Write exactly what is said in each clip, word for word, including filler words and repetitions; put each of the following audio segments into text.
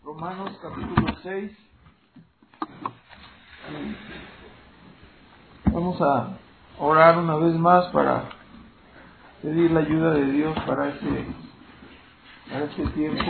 Romanos capítulo seis. Vamos a orar una vez más para pedir la ayuda de Dios para este, para este tiempo.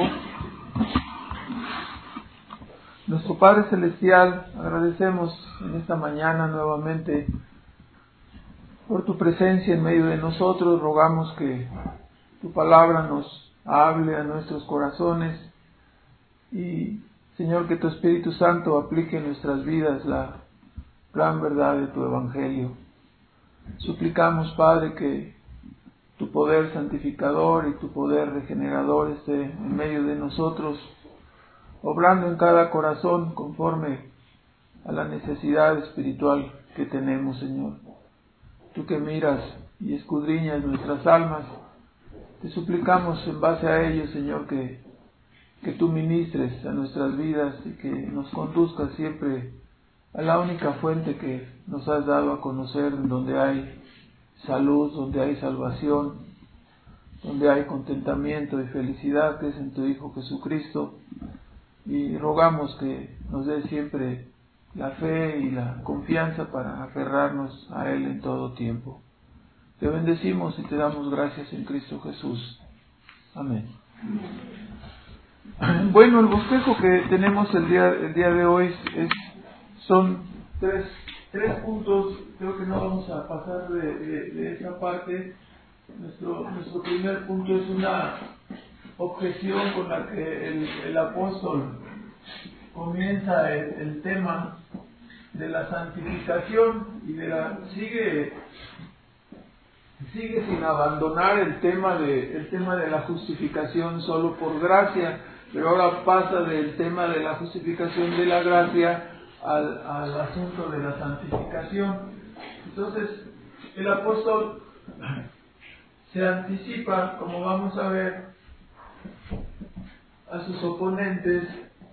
Nuestro Padre Celestial, agradecemos en esta mañana nuevamente por tu presencia en medio de nosotros. Rogamos que tu palabra nos hable a nuestros corazones y, Señor, que tu Espíritu Santo aplique en nuestras vidas la gran verdad de tu Evangelio. Suplicamos, Padre, que tu poder santificador y tu poder regenerador esté en medio de nosotros, obrando en cada corazón conforme a la necesidad espiritual que tenemos, Señor. Tú que miras y escudriñas nuestras almas, te suplicamos en base a ello, Señor, que, que tú ministres a nuestras vidas y que nos conduzcas siempre a la única fuente que nos has dado a conocer, donde hay salud, donde hay salvación, donde hay contentamiento y felicidad, que es en tu Hijo Jesucristo. Y rogamos que nos dé siempre la fe y la confianza para aferrarnos a Él en todo tiempo. Te bendecimos y te damos gracias en Cristo Jesús. Amén. Bueno, el bosquejo que tenemos el día, el día de hoy es, son tres, tres puntos. Creo que no vamos a pasar de, de, de esa parte. Nuestro, nuestro primer punto es una objeción con la que el, el apóstol comienza el, el tema de la santificación y de la sigue sigue sin abandonar el tema de el tema de la justificación solo por gracia, pero ahora pasa del tema de la justificación de la gracia al, al asunto de la santificación. Entonces el apóstol se anticipa, como vamos a ver, a sus oponentes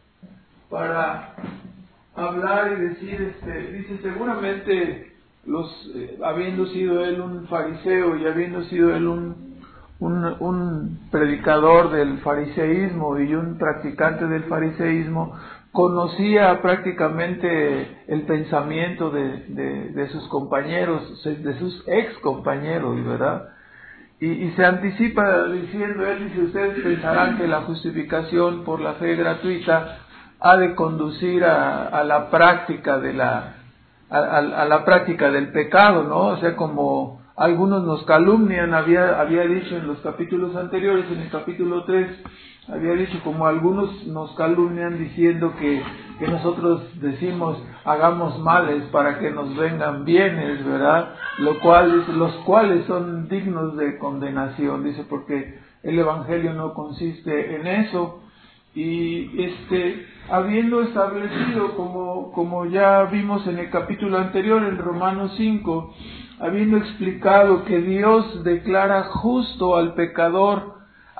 para hablar y decir, este, dice, seguramente los eh, habiendo sido él un fariseo y habiendo sido él un, un, un predicador del fariseísmo y un practicante del fariseísmo, conocía prácticamente el pensamiento de, de, de sus compañeros, de sus ex compañeros, ¿verdad? Y, y se anticipa diciendo, él dice, ustedes pensarán que la justificación por la fe gratuita ha de conducir a, a la práctica de la a, a, a la práctica del pecado, ¿no? O sea, como algunos nos calumnian, había había dicho en los capítulos anteriores, en el capítulo tres, había dicho como algunos nos calumnian diciendo que, que nosotros decimos hagamos males para que nos vengan bienes, ¿verdad? Lo cual, los cuales son dignos de condenación, dice, porque el Evangelio no consiste en eso. Y este, habiendo establecido, como, como ya vimos en el capítulo anterior, en Romanos cinco, habiendo explicado que Dios declara justo al pecador,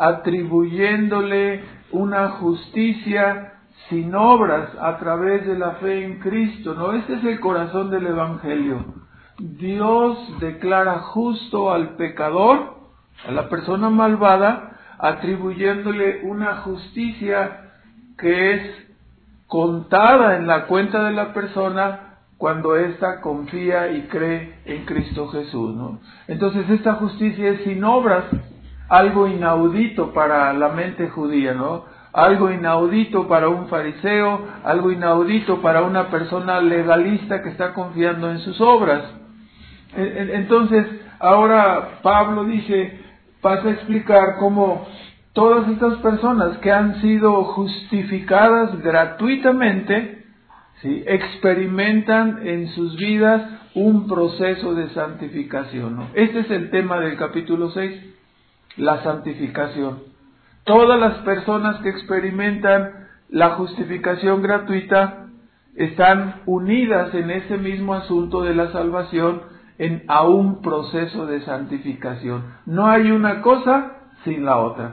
atribuyéndole una justicia sin obras a través de la fe en Cristo, ¿no? Este es el corazón del Evangelio. Dios declara justo al pecador, a la persona malvada, atribuyéndole una justicia que es contada en la cuenta de la persona cuando ésta confía y cree en Cristo Jesús, ¿no? Entonces esta justicia es sin obras, algo inaudito para la mente judía, ¿no? Algo inaudito para un fariseo, algo inaudito para una persona legalista que está confiando en sus obras. Entonces, ahora Pablo dice, pasa a explicar cómo todas estas personas que han sido justificadas gratuitamente, ¿sí?, experimentan en sus vidas un proceso de santificación, ¿no? Este es el tema del capítulo seis, la santificación. Todas las personas que experimentan la justificación gratuita están unidas en ese mismo asunto de la salvación, en, a un proceso de santificación. No hay una cosa sin la otra.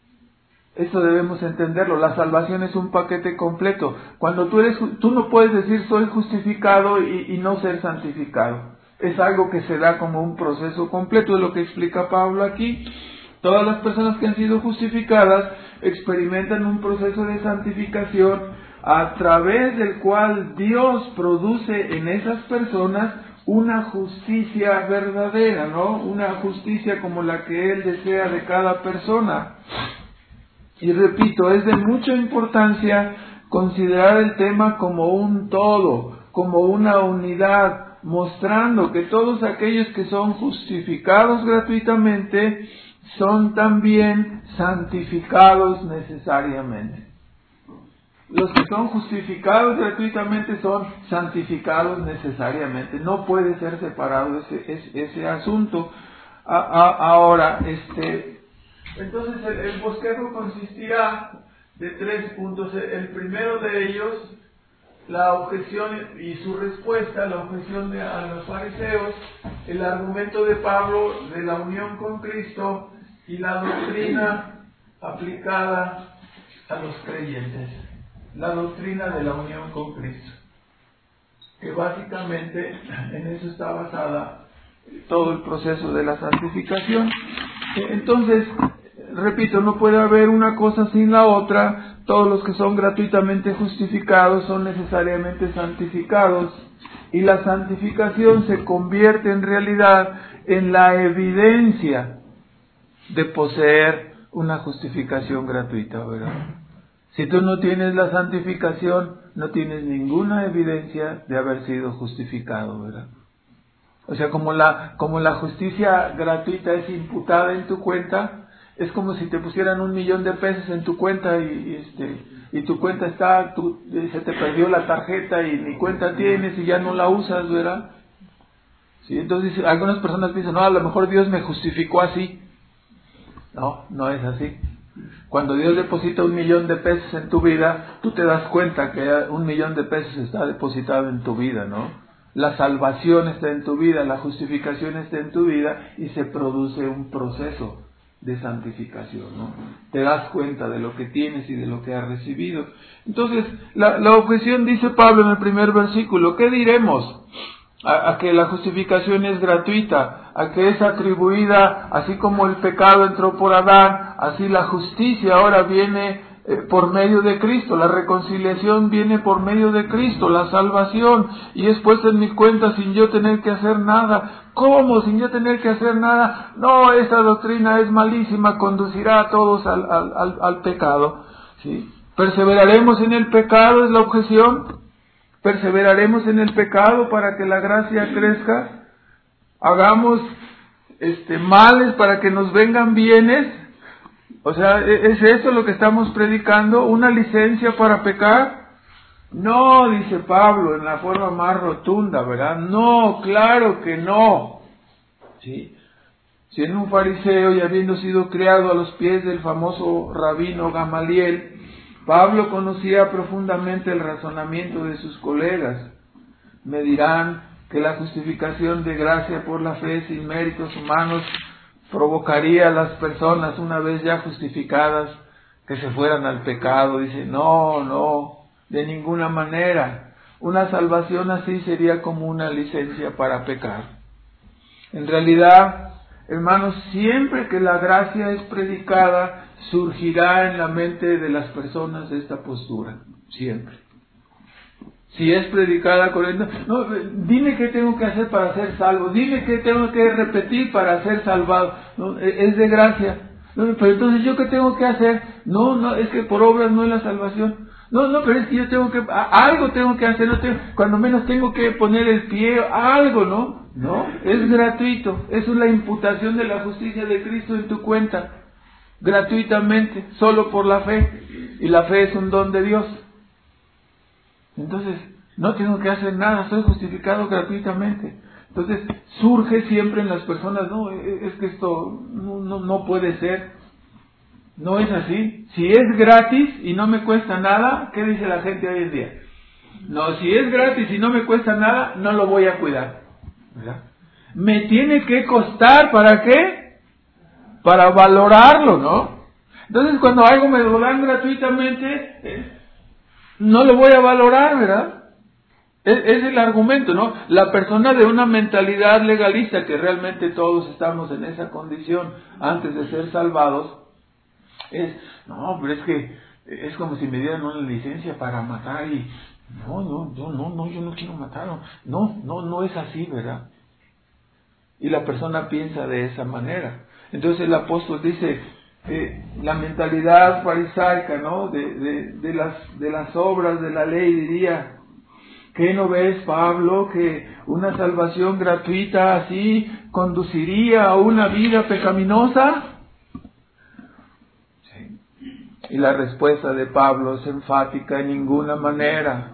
Eso debemos entenderlo. La salvación es un paquete completo. Cuando tú eres, tú no puedes decir soy justificado y, y no ser santificado. Es algo que se da como un proceso completo, es lo que explica Pablo aquí. Todas las personas que han sido justificadas experimentan un proceso de santificación a través del cual Dios produce en esas personas una justicia verdadera, ¿no? Una justicia como la que Él desea de cada persona. Y repito, es de mucha importancia considerar el tema como un todo, como una unidad, mostrando que todos aquellos que son justificados gratuitamente son también santificados necesariamente. Los que son justificados gratuitamente son santificados necesariamente. No puede ser separado ese, ese, ese asunto. A, a, ahora, este, entonces el, el bosquejo consistirá de tres puntos. El primero de ellos, la objeción y su respuesta, la objeción de, a los fariseos, el argumento de Pablo de la unión con Cristo y la doctrina aplicada a los creyentes. La doctrina de la unión con Cristo, que básicamente en eso está basada todo el proceso de la santificación. Entonces, repito, no puede haber una cosa sin la otra. Todos los que son gratuitamente justificados son necesariamente santificados, y la santificación se convierte en realidad en la evidencia de poseer una justificación gratuita, ¿verdad? Si tú no tienes la santificación, no tienes ninguna evidencia de haber sido justificado, ¿verdad? O sea, como la, como la justicia gratuita es imputada en tu cuenta, es como si te pusieran un millón de pesos en tu cuenta y, y este y tu cuenta está, tú, se te perdió la tarjeta y ni cuenta tienes y ya no la usas, ¿verdad? Sí, entonces algunas personas piensan, no, a lo mejor Dios me justificó así. No, no es así. Cuando Dios deposita un millón de pesos en tu vida, tú te das cuenta que un millón de pesos está depositado en tu vida, ¿no? La salvación está en tu vida, la justificación está en tu vida y se produce un proceso de santificación, ¿no? Te das cuenta de lo que tienes y de lo que has recibido. Entonces, la, la objeción, dice Pablo en el primer versículo, ¿qué diremos? A, a que la justificación es gratuita, a que es atribuida, así como el pecado entró por Adán, así la justicia ahora viene eh, por medio de Cristo, la reconciliación viene por medio de Cristo, la salvación, y es puesta en mi cuenta sin yo tener que hacer nada. ¿Cómo? Sin yo tener que hacer nada. No, esa doctrina es malísima, conducirá a todos al, al, al, al pecado. ¿Sí? ¿Perseveraremos en el pecado? Es la objeción. ¿Perseveraremos en el pecado para que la gracia crezca? ¿Hagamos este, males para que nos vengan bienes? O sea, ¿es eso lo que estamos predicando? ¿Una licencia para pecar? No, dice Pablo en la forma más rotunda, ¿verdad? No, claro que no. ¿Sí? Siendo un fariseo y habiendo sido criado a los pies del famoso rabino Gamaliel, Pablo conocía profundamente el razonamiento de sus colegas. Me dirán que la justificación de gracia por la fe sin méritos humanos provocaría a las personas, una vez ya justificadas, que se fueran al pecado. Dice, no, no, de ninguna manera. Una salvación así sería como una licencia para pecar. En realidad, hermanos, siempre que la gracia es predicada, surgirá en la mente de las personas esta postura, siempre. Si es predicada correctamente, no, dime qué tengo que hacer para ser salvo, dime qué tengo que repetir para ser salvado, no, es de gracia. No, pero entonces yo qué tengo que hacer, no, no, es que por obras no es la salvación. No, no, pero es que yo tengo que, algo tengo que hacer, no tengo, cuando menos tengo que poner el pie, algo, ¿no? No, es gratuito, eso es la imputación de la justicia de Cristo en tu cuenta. Gratuitamente, solo por la fe, y la fe es un don de Dios. Entonces, no tengo que hacer nada, soy justificado gratuitamente. Entonces, surge siempre en las personas, no, es que esto no, no, no puede ser, no es así. Si es gratis y no me cuesta nada, ¿qué dice la gente hoy en día? No, si es gratis y no me cuesta nada, no lo voy a cuidar, ¿verdad? Me tiene que costar, ¿para qué? Para valorarlo, ¿no? Entonces, cuando algo me lo dan gratuitamente, eh, no lo voy a valorar, ¿verdad? Es, es el argumento, ¿no? La persona de una mentalidad legalista, que realmente todos estamos en esa condición antes de ser salvados, es, no, pero es que es como si me dieran una licencia para matar y, no, no, yo no, no, yo no quiero matar, no, no, no es así, ¿verdad? Y la persona piensa de esa manera. Entonces el apóstol dice, eh, la mentalidad farisaica, ¿no? De, de, de las, de las obras de la ley, diría, ¿qué no ves, Pablo, que una salvación gratuita así conduciría a una vida pecaminosa? Sí. Y la respuesta de Pablo es enfática: en ninguna manera.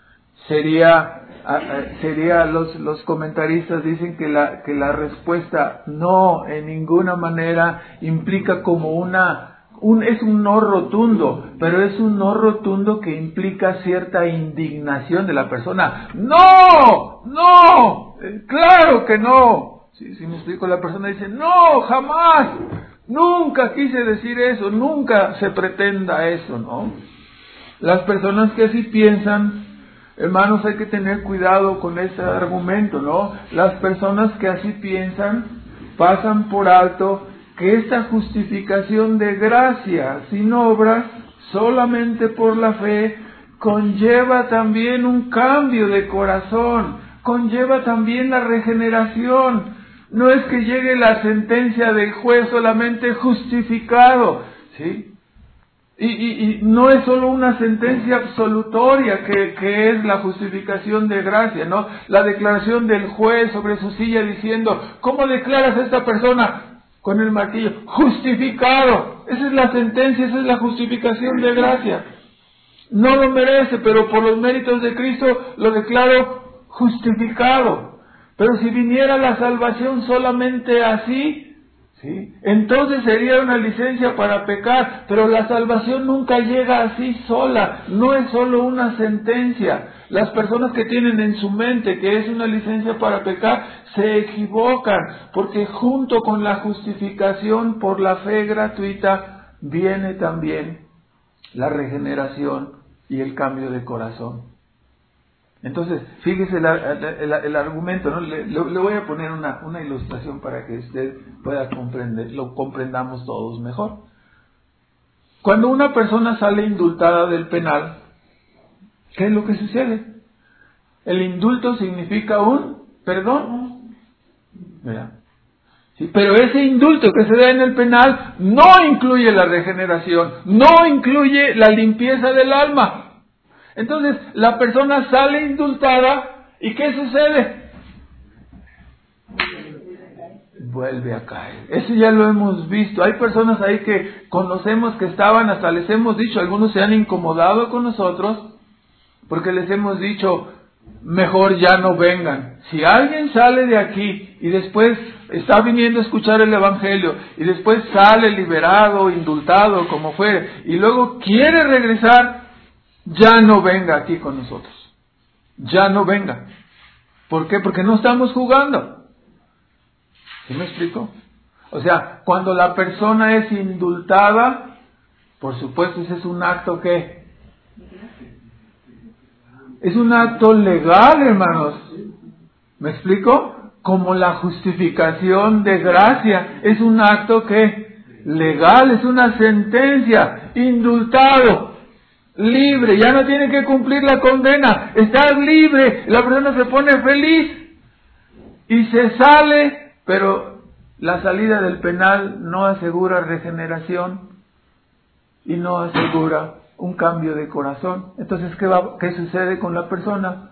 Sería, sería los, los comentaristas dicen que la, que la respuesta no, en ninguna manera, implica como una, un, es un no rotundo, pero es un no rotundo que implica cierta indignación de la persona. ¡No! ¡No! ¡Claro que no! Si, si me explico, la persona dice, ¡no! ¡Jamás! Nunca quise decir eso, nunca se pretenda eso, ¿no? Las personas que así piensan, hermanos, hay que tener cuidado con ese argumento, ¿no? Las personas que así piensan pasan por alto que esta justificación de gracia sin obras, solamente por la fe, conlleva también un cambio de corazón, conlleva también la regeneración. No es que llegue la sentencia del juez solamente justificado, ¿sí? Y, y, y no es solo una sentencia absolutoria que, que es la justificación de gracia, ¿no? La declaración del juez sobre su silla diciendo, ¿cómo declaras a esta persona? Con el martillo, justificado. Esa es la sentencia, esa es la justificación de gracia. No lo merece, pero por los méritos de Cristo lo declaro justificado. Pero si viniera la salvación solamente así, ¿sí? Entonces sería una licencia para pecar, pero la salvación nunca llega así sola, no es solo una sentencia. Las personas que tienen en su mente que es una licencia para pecar, se equivocan, porque junto con la justificación por la fe gratuita, viene también la regeneración y el cambio de corazón. Entonces, fíjese el, el, el argumento, ¿no? Le, le voy a poner una, una ilustración para que usted pueda comprender, lo comprendamos todos mejor. Cuando una persona sale indultada del penal, ¿qué es lo que sucede? El indulto significa un perdón, ¿verdad? Sí, pero ese indulto que se da en el penal no incluye la regeneración, no incluye la limpieza del alma. Entonces, la persona sale indultada, ¿y qué sucede? Vuelve a caer. Eso ya lo hemos visto. Hay personas ahí que conocemos que estaban, hasta les hemos dicho, algunos se han incomodado con nosotros, porque les hemos dicho, mejor ya no vengan. Si alguien sale de aquí y después está viniendo a escuchar el Evangelio, y después sale liberado, indultado, como fuere, y luego quiere regresar, ya no venga aquí con nosotros. Ya no venga. ¿Por qué? Porque no estamos jugando. ¿Sí me explico? O sea, cuando la persona es indultada, por supuesto ese es un acto que es un acto legal, hermanos. ¿Me explico? Como la justificación de gracia es un acto que legal, es una sentencia, indultado, libre, ya no tiene que cumplir la condena, está libre, la persona se pone feliz y se sale, pero la salida del penal no asegura regeneración y no asegura un cambio de corazón. Entonces, ¿qué va, qué sucede con la persona?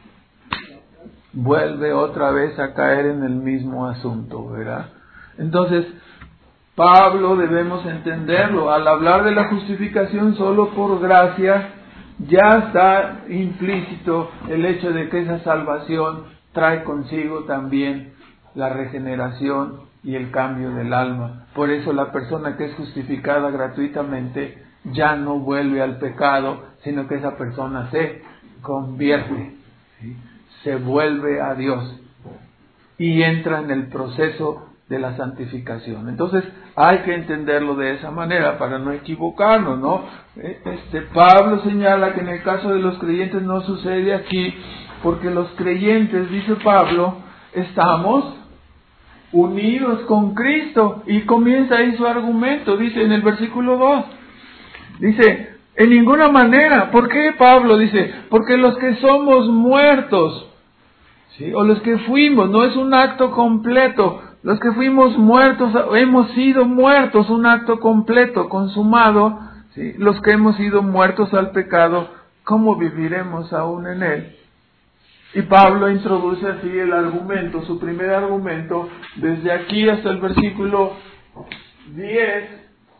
Vuelve otra vez a caer en el mismo asunto, ¿verdad? Entonces, Pablo, debemos entenderlo, al hablar de la justificación solo por gracia, ya está implícito el hecho de que esa salvación trae consigo también la regeneración y el cambio del alma. Por eso la persona que es justificada gratuitamente ya no vuelve al pecado, sino que esa persona se convierte, ¿sí? Se vuelve a Dios y entra en el proceso de la santificación. Entonces, hay que entenderlo de esa manera para no equivocarnos, ¿no? Este, Pablo señala que en el caso de los creyentes no sucede aquí, porque los creyentes, dice Pablo, estamos unidos con Cristo. Y comienza ahí su argumento, dice en el versículo dos, dice, en ninguna manera. ¿Por qué, Pablo? Dice, porque los que somos muertos, ¿sí?, o los que fuimos, no es un acto completo, los que fuimos muertos, hemos sido muertos, un acto completo, consumado, ¿sí?, los que hemos sido muertos al pecado, ¿cómo viviremos aún en él? Y Pablo introduce así el argumento, su primer argumento, desde aquí hasta el versículo diez,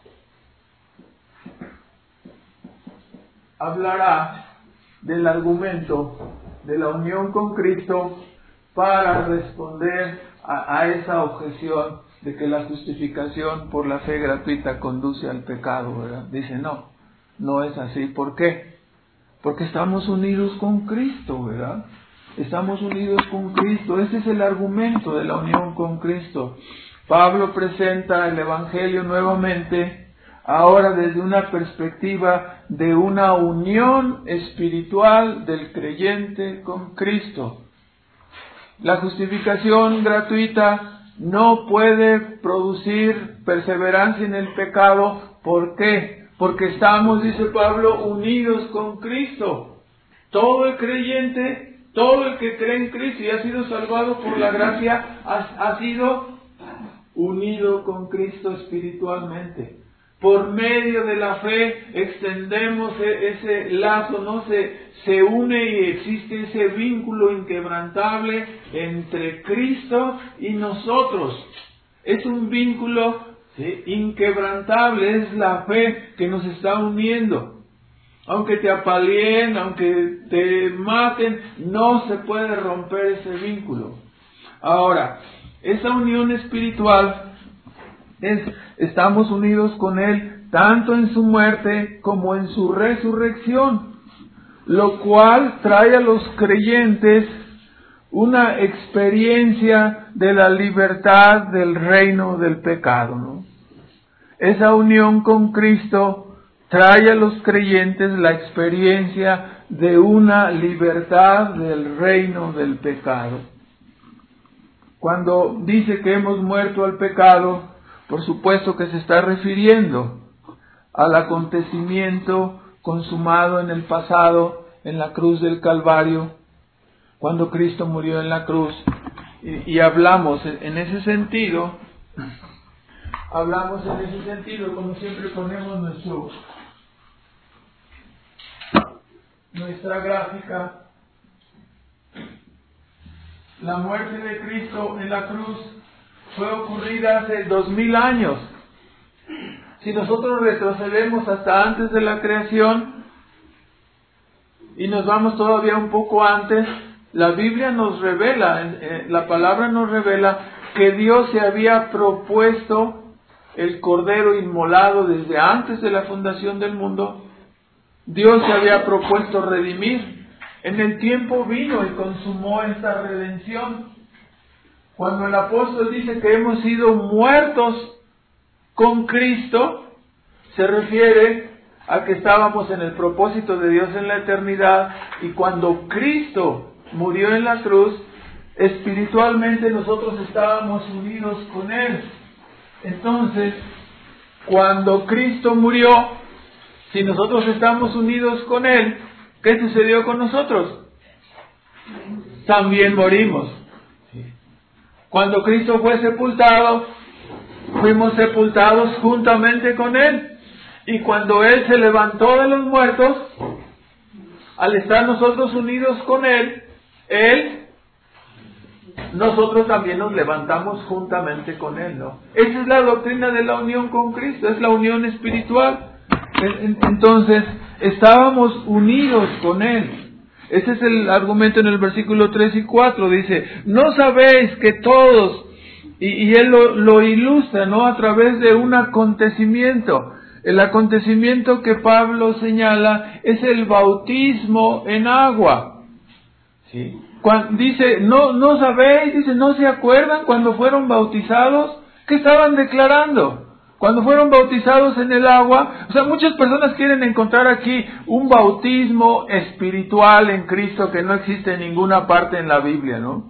hablará del argumento de la unión con Cristo para responder a, a esa objeción de que la justificación por la fe gratuita conduce al pecado, ¿verdad? Dice, no, no es así. ¿Por qué? Porque estamos unidos con Cristo, ¿verdad? Estamos unidos con Cristo. Ese es el argumento de la unión con Cristo. Pablo presenta el Evangelio nuevamente, ahora desde una perspectiva de una unión espiritual del creyente con Cristo. La justificación gratuita no puede producir perseverancia en el pecado. ¿Por qué? Porque estamos, dice Pablo, unidos con Cristo. Todo el creyente, todo el que cree en Cristo y ha sido salvado por la gracia, ha, ha sido unido con Cristo espiritualmente. Por medio de la fe extendemos ese lazo, ¿no? Se, se une y existe ese vínculo inquebrantable entre Cristo y nosotros. Es un vínculo, ¿sí?, inquebrantable, es la fe que nos está uniendo. Aunque te apalien, aunque te maten, no se puede romper ese vínculo. Ahora, esa unión espiritual es, estamos unidos con Él tanto en su muerte como en su resurrección, lo cual trae a los creyentes una experiencia de la libertad del reino del pecado, ¿no? Esa unión con Cristo trae a los creyentes la experiencia de una libertad del reino del pecado. Cuando dice que hemos muerto al pecado, por supuesto que se está refiriendo al acontecimiento consumado en el pasado, en la cruz del Calvario, cuando Cristo murió en la cruz. Y, y hablamos en ese sentido, hablamos en ese sentido, como siempre ponemos nuestro, nuestra gráfica. La muerte de Cristo en la cruz fue ocurrida hace dos mil años. Si nosotros retrocedemos hasta antes de la creación y nos vamos todavía un poco antes, la Biblia nos revela, eh, la palabra nos revela que Dios se había propuesto el Cordero inmolado desde antes de la fundación del mundo. Dios se había propuesto redimir. En el tiempo vino y consumó esta redención. Cuando el apóstol dice que hemos sido muertos con Cristo, se refiere a que estábamos en el propósito de Dios en la eternidad, y cuando Cristo murió en la cruz, espiritualmente nosotros estábamos unidos con Él. Entonces, cuando Cristo murió, si nosotros estamos unidos con Él, ¿qué sucedió con nosotros? También morimos. Cuando Cristo fue sepultado, fuimos sepultados juntamente con Él. Y cuando Él se levantó de los muertos, al estar nosotros unidos con Él, Él, nosotros también nos levantamos juntamente con Él, ¿no? Esa es la doctrina de la unión con Cristo, es la unión espiritual. Entonces, estábamos unidos con Él. Este es el argumento en el versículo tres y cuatro. Dice, ¿no sabéis que todos, y, y Él lo, lo ilustra, ¿no?, a través de un acontecimiento? El acontecimiento que Pablo señala es el bautismo en agua. ¿Sí? Cuando dice, no, no sabéis, dice, ¿no se acuerdan cuando fueron bautizados? ¿Qué estaban declarando? Cuando fueron bautizados en el agua, o sea, muchas personas quieren encontrar aquí un bautismo espiritual en Cristo que no existe en ninguna parte en la Biblia, ¿no?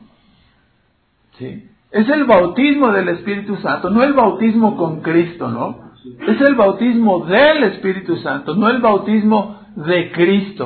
Sí. Es el bautismo del Espíritu Santo, no el bautismo con Cristo, ¿no? Es el bautismo del Espíritu Santo, no el bautismo de Cristo.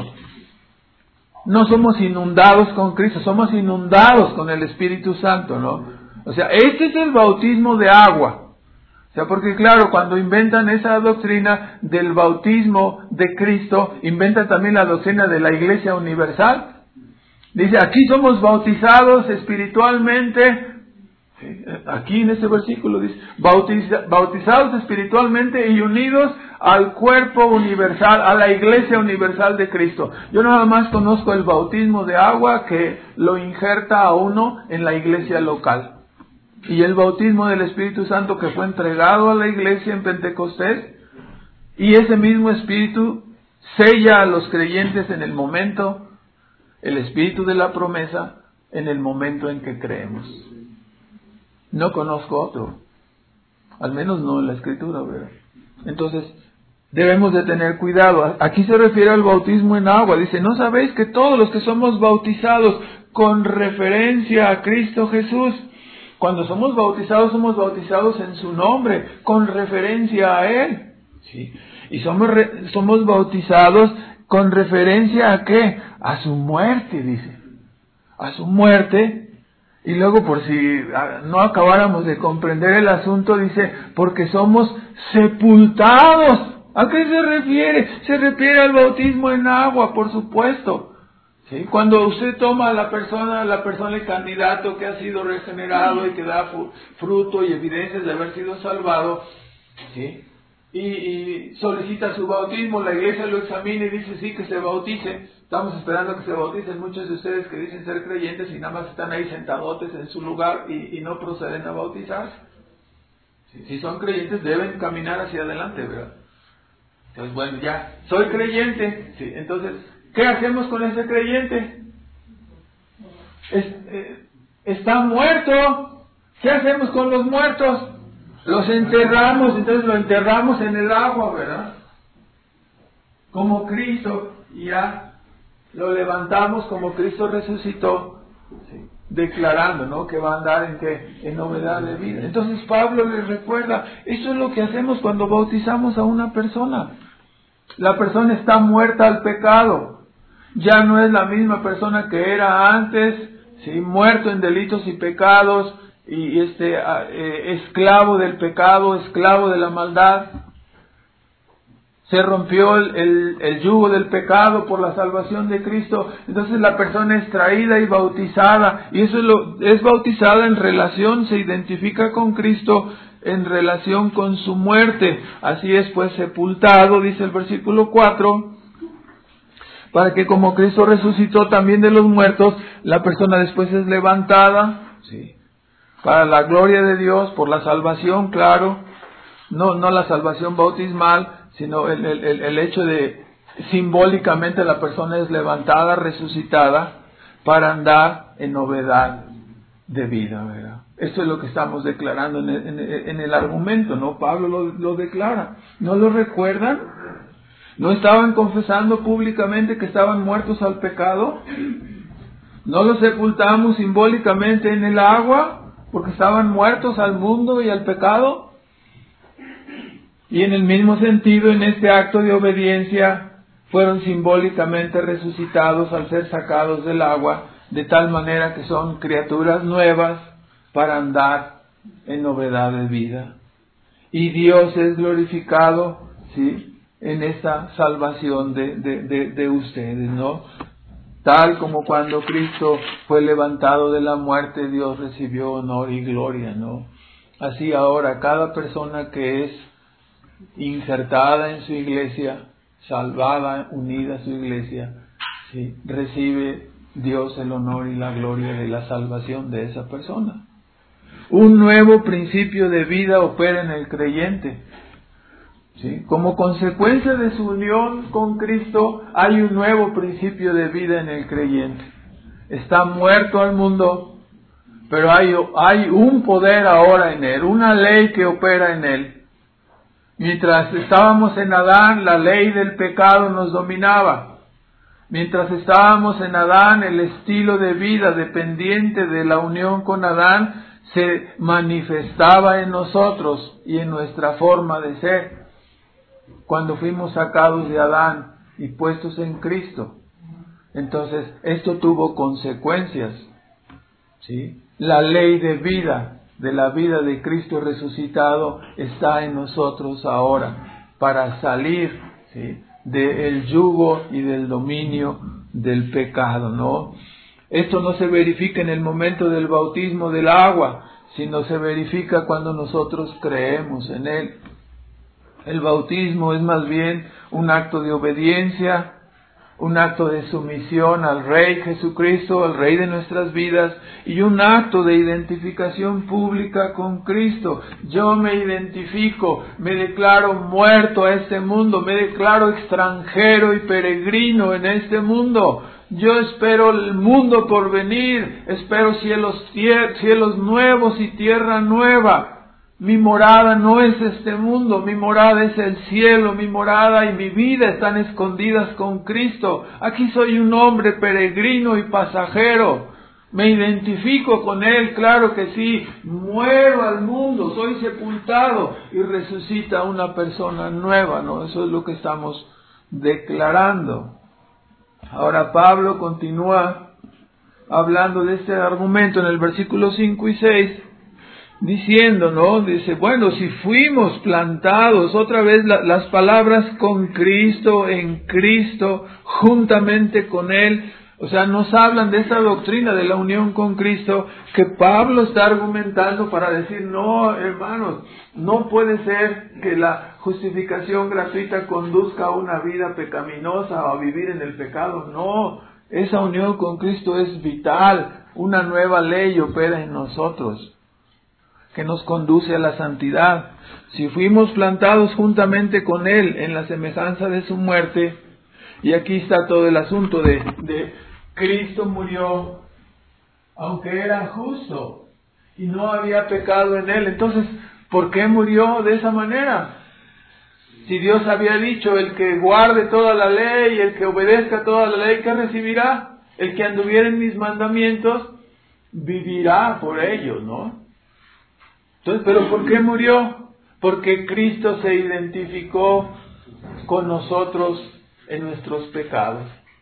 No somos inundados con Cristo, somos inundados con el Espíritu Santo, ¿no? O sea, este es el bautismo de agua. O sea, porque claro, cuando inventan esa doctrina del bautismo de Cristo, inventan también la doctrina de la Iglesia Universal. Dice, aquí somos bautizados espiritualmente, aquí en este versículo dice, bautiza, bautizados espiritualmente y unidos al cuerpo universal, a la Iglesia Universal de Cristo. Yo nada más conozco el bautismo de agua que lo injerta a uno en la iglesia local. Y el bautismo del Espíritu Santo que fue entregado a la iglesia en Pentecostés, y ese mismo Espíritu sella a los creyentes en el momento, el Espíritu de la promesa, en el momento en que creemos. No conozco otro, al menos no en la Escritura, ¿verdad? Entonces, debemos de tener cuidado. Aquí se refiere al bautismo en agua. Dice, ¿no sabéis que todos los que somos bautizados con referencia a Cristo Jesús, cuando somos bautizados, somos bautizados en su nombre, con referencia a Él? ¿Sí? Y somos, re, somos bautizados con referencia a qué? A su muerte, dice. A su muerte. Y luego, por si no acabáramos de comprender el asunto, dice, porque somos sepultados. ¿A qué se refiere? Se refiere al bautismo en agua, por supuesto. ¿Sí? Cuando usted toma a la persona, la persona, el candidato que ha sido regenerado y que da fruto y evidencias de haber sido salvado, ¿sí? y, y solicita su bautismo, la iglesia lo examina y dice sí, que se bautice. Estamos esperando que se bauticen muchos de ustedes que dicen ser creyentes y nada más están ahí sentadotes en su lugar y, y no proceden a bautizarse. ¿Sí? Si son creyentes deben caminar hacia adelante, ¿verdad? Entonces, bueno, ya, soy creyente, ¿sí? Entonces, ¿qué hacemos con ese creyente? Es, eh, está muerto. ¿Qué hacemos con los muertos? Los enterramos, entonces lo enterramos en el agua, ¿verdad? Como Cristo, y ya lo levantamos como Cristo resucitó, ¿sí? Declarando, ¿no? Que va a andar en qué, en novedad de vida. Entonces Pablo les recuerda, eso es lo que hacemos cuando bautizamos a una persona. La persona está muerta al pecado. Ya no es la misma persona que era antes, ¿sí? Muerto en delitos y pecados, y este eh, esclavo del pecado, esclavo de la maldad. Se rompió el, el, el yugo del pecado por la salvación de Cristo. Entonces la persona es traída y bautizada, y eso es, lo, es bautizada en relación, se identifica con Cristo en relación con su muerte. Así es, pues, sepultado, dice el versículo cuatro, para que como Cristo resucitó también de los muertos, la persona después es levantada, ¿sí? Para la gloria de Dios, por la salvación, claro, no, no la salvación bautismal, sino el, el, el hecho de simbólicamente la persona es levantada, resucitada, para andar en novedad de vida, ¿verdad? Esto es lo que estamos declarando en el, en el, en el argumento, ¿no? Pablo lo, lo declara. ¿No lo recuerdan? ¿No estaban confesando públicamente que estaban muertos al pecado? ¿No los sepultamos simbólicamente en el agua porque estaban muertos al mundo y al pecado? Y en el mismo sentido, en este acto de obediencia, fueron simbólicamente resucitados al ser sacados del agua, de tal manera que son criaturas nuevas para andar en novedad de vida. Y Dios es glorificado, ¿sí?, en esta salvación de, de, de, de ustedes, ¿no? Tal como cuando Cristo fue levantado de la muerte, Dios recibió honor y gloria, ¿no? Así ahora cada persona que es insertada en su iglesia, salvada, unida a su iglesia, ¿sí?, recibe Dios el honor y la gloria de la salvación de esa persona. Un nuevo principio de vida opera en el creyente, ¿sí? Como consecuencia de su unión con Cristo, hay un nuevo principio de vida en el creyente. Está muerto al mundo, pero hay, hay un poder ahora en él, una ley que opera en él. Mientras estábamos en Adán, la ley del pecado nos dominaba. Mientras estábamos en Adán, el estilo de vida dependiente de la unión con Adán se manifestaba en nosotros y en nuestra forma de ser. Cuando fuimos sacados de Adán y puestos en Cristo, entonces esto tuvo consecuencias, ¿sí? La ley de vida, de la vida de Cristo resucitado, está en nosotros ahora para salir, ¿sí?, del yugo y del dominio del pecado, ¿no? Esto no se verifica en el momento del bautismo del agua, sino se verifica cuando nosotros creemos en Él. El bautismo es más bien un acto de obediencia, un acto de sumisión al Rey Jesucristo, al Rey de nuestras vidas, y un acto de identificación pública con Cristo. Yo me identifico, me declaro muerto a este mundo, me declaro extranjero y peregrino en este mundo. Yo espero el mundo por venir, espero cielos, cielos nuevos y tierra nueva. Mi morada no es este mundo, mi morada es el cielo, mi morada y mi vida están escondidas con Cristo. Aquí soy un hombre peregrino y pasajero. Me identifico con Él, claro que sí. Muero al mundo, soy sepultado y resucita una persona nueva, ¿no? Eso es lo que estamos declarando. Ahora Pablo continúa hablando de este argumento en el versículo cinco y seis. Diciendo, ¿no? Dice, bueno, si fuimos plantados, otra vez la, las palabras con Cristo, en Cristo, juntamente con Él, o sea, nos hablan de esta doctrina de la unión con Cristo, que Pablo está argumentando para decir, no, hermanos, no puede ser que la justificación gratuita conduzca a una vida pecaminosa o a vivir en el pecado, no, esa unión con Cristo es vital, una nueva ley opera en nosotros, que nos conduce a la santidad. Si fuimos plantados juntamente con Él en la semejanza de su muerte, y aquí está todo el asunto de, de Cristo murió, aunque era justo, y no había pecado en Él. Entonces, ¿por qué murió de esa manera? Si Dios había dicho, el que guarde toda la ley, el que obedezca toda la ley, ¿qué recibirá? El que anduviera en mis mandamientos, vivirá por ellos, ¿no? Entonces, ¿pero por qué murió? Porque Cristo se identificó con nosotros en nuestros pecados.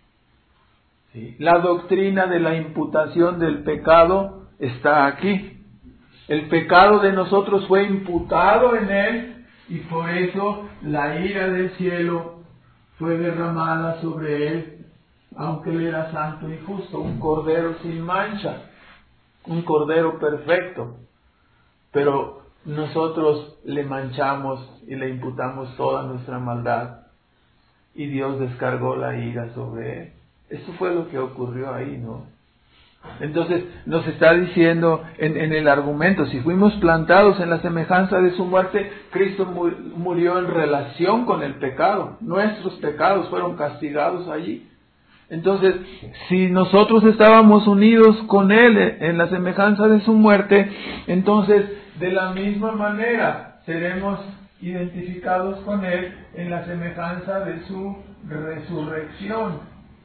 ¿Sí? La doctrina de la imputación del pecado está aquí. El pecado de nosotros fue imputado en Él y por eso la ira del cielo fue derramada sobre Él, aunque Él era santo y justo, un cordero sin mancha, un cordero perfecto. Pero nosotros le manchamos y le imputamos toda nuestra maldad y Dios descargó la ira sobre Él. Eso fue lo que ocurrió ahí, ¿no? Entonces nos está diciendo en, en el argumento, si fuimos plantados en la semejanza de su muerte, Cristo murió en relación con el pecado. Nuestros pecados fueron castigados allí. Entonces, si nosotros estábamos unidos con Él en la semejanza de su muerte, entonces de la misma manera seremos identificados con Él en la semejanza de su resurrección.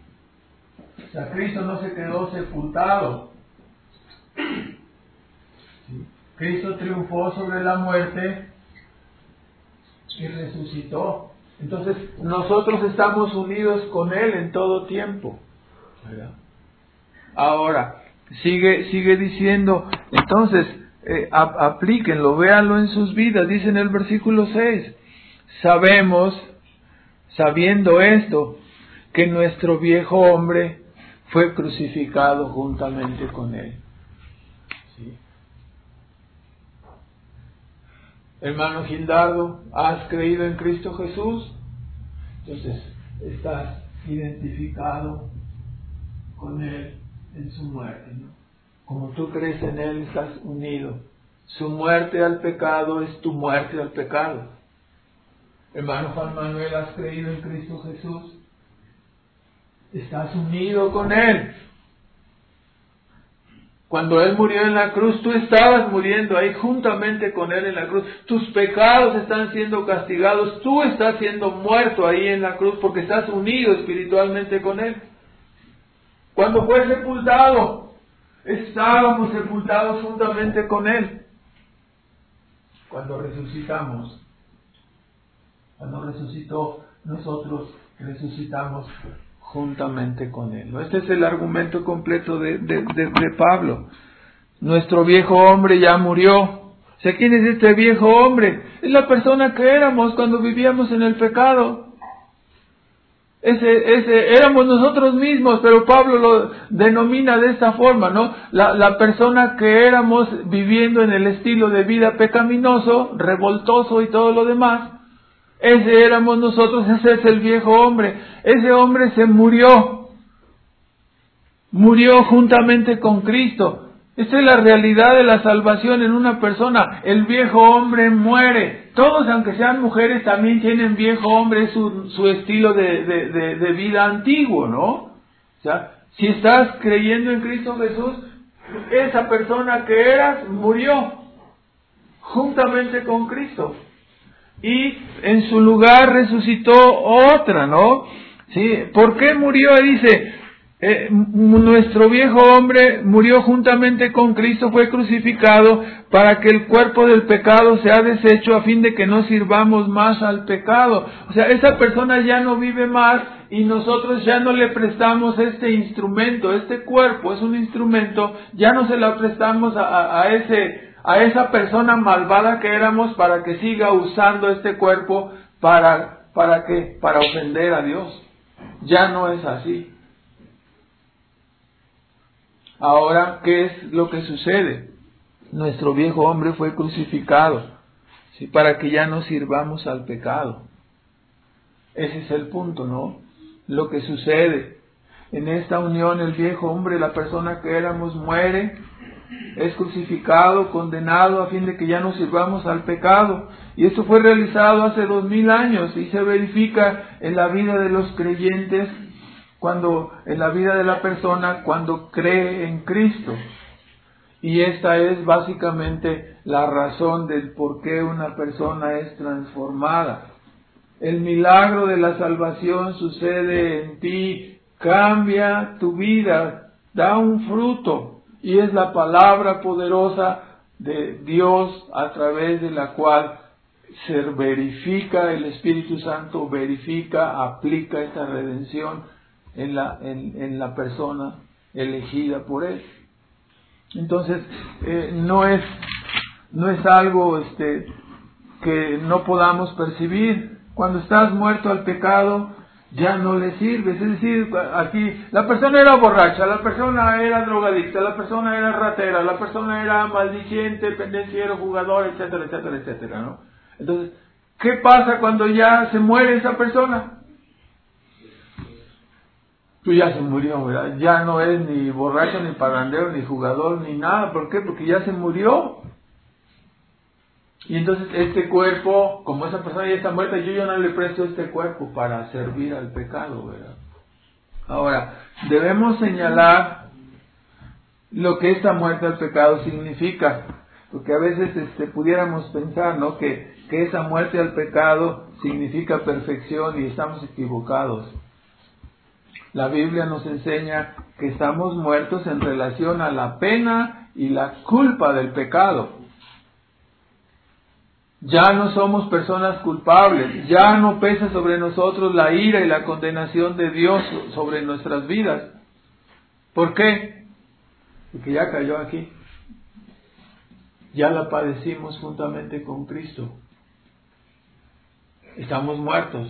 O sea, Cristo no se quedó sepultado. Cristo triunfó sobre la muerte y resucitó. Entonces, nosotros estamos unidos con Él en todo tiempo. ¿Verdad? Ahora, sigue, sigue diciendo, entonces, eh, a, aplíquenlo, véanlo en sus vidas. Dice en el versículo seis, sabemos, sabiendo esto, que nuestro viejo hombre fue crucificado juntamente con Él. ¿Sí? Hermano Gildardo, ¿has creído en Cristo Jesús? Entonces, estás identificado con Él en su muerte, ¿no? Como tú crees en Él, estás unido. Su muerte al pecado es tu muerte al pecado. Hermano Juan Manuel, ¿has creído en Cristo Jesús? Estás unido con Él. Cuando Él murió en la cruz, tú estabas muriendo ahí juntamente con Él en la cruz. Tus pecados están siendo castigados. Tú estás siendo muerto ahí en la cruz porque estás unido espiritualmente con Él. Cuando fue sepultado, estábamos sepultados juntamente con Él. Cuando resucitamos, cuando resucitó, nosotros resucitamos juntamente con Él. ¿No? Este es el argumento completo de, de, de, de Pablo. Nuestro viejo hombre ya murió. O sea, ¿quién es este viejo hombre? Es la persona que éramos cuando vivíamos en el pecado. Ese, ese, éramos nosotros mismos, pero Pablo lo denomina de esta forma, ¿no? La, la persona que éramos viviendo en el estilo de vida pecaminoso, revoltoso y todo lo demás. Ese éramos nosotros, ese es el viejo hombre. Ese hombre se murió. Murió juntamente con Cristo. Esta es la realidad de la salvación en una persona. El viejo hombre muere. Todos, aunque sean mujeres, también tienen viejo hombre, su, su estilo de, de, de, de vida antiguo, ¿no? O sea, si estás creyendo en Cristo Jesús, esa persona que eras murió juntamente con Cristo. Y en su lugar resucitó otra, ¿no? ¿Sí? ¿Por qué murió? Dice, eh, nuestro viejo hombre murió juntamente con Cristo, fue crucificado para que el cuerpo del pecado sea deshecho a fin de que no sirvamos más al pecado. O sea, esa persona ya no vive más y nosotros ya no le prestamos este instrumento, este cuerpo es un instrumento, ya no se lo prestamos a, a, a ese... a esa persona malvada que éramos para que siga usando este cuerpo para, para que, para ofender a Dios. Ya no es así. Ahora, ¿qué es lo que sucede? Nuestro viejo hombre fue crucificado, ¿sí? Para que ya no sirvamos al pecado. Ese es el punto, ¿no? Lo que sucede. En esta unión, el viejo hombre, la persona que éramos, muere, es crucificado, condenado a fin de que ya no sirvamos al pecado. Y esto fue realizado hace dos mil años y se verifica en la vida de los creyentes, cuando, en la vida de la persona cuando cree en Cristo. Y esta es básicamente la razón del por qué una persona es transformada. El milagro de la salvación sucede en ti, cambia tu vida, da un fruto. Y es la palabra poderosa de Dios a través de la cual se verifica, el Espíritu Santo verifica, aplica esta redención en la, en, en la persona elegida por Él. Entonces, eh, no es, no es algo este, que no podamos percibir. Cuando estás muerto al pecado, ya no le sirves. Es decir, aquí la persona era borracha, la persona era drogadicta, la persona era ratera, la persona era maldiciente, pendenciero, jugador, etcétera, etcétera, etcétera, ¿no? Entonces, ¿qué pasa cuando ya se muere esa persona? Pues ya se murió, ¿verdad? Ya no es ni borracho, ni parrandero, ni jugador, ni nada. ¿Por qué? Porque ya se murió. Y entonces este cuerpo, como esa persona ya está muerta, yo ya no le presto este cuerpo para servir al pecado, ¿verdad? Ahora, debemos señalar lo que esta muerte al pecado significa, porque a veces este, pudiéramos pensar, ¿no?, que, que esa muerte al pecado significa perfección y estamos equivocados. La Biblia nos enseña que estamos muertos en relación a la pena y la culpa del pecado. Ya no somos personas culpables, ya no pesa sobre nosotros la ira y la condenación de Dios sobre nuestras vidas. ¿Por qué? Porque ya cayó aquí. Ya la padecimos juntamente con Cristo. Estamos muertos.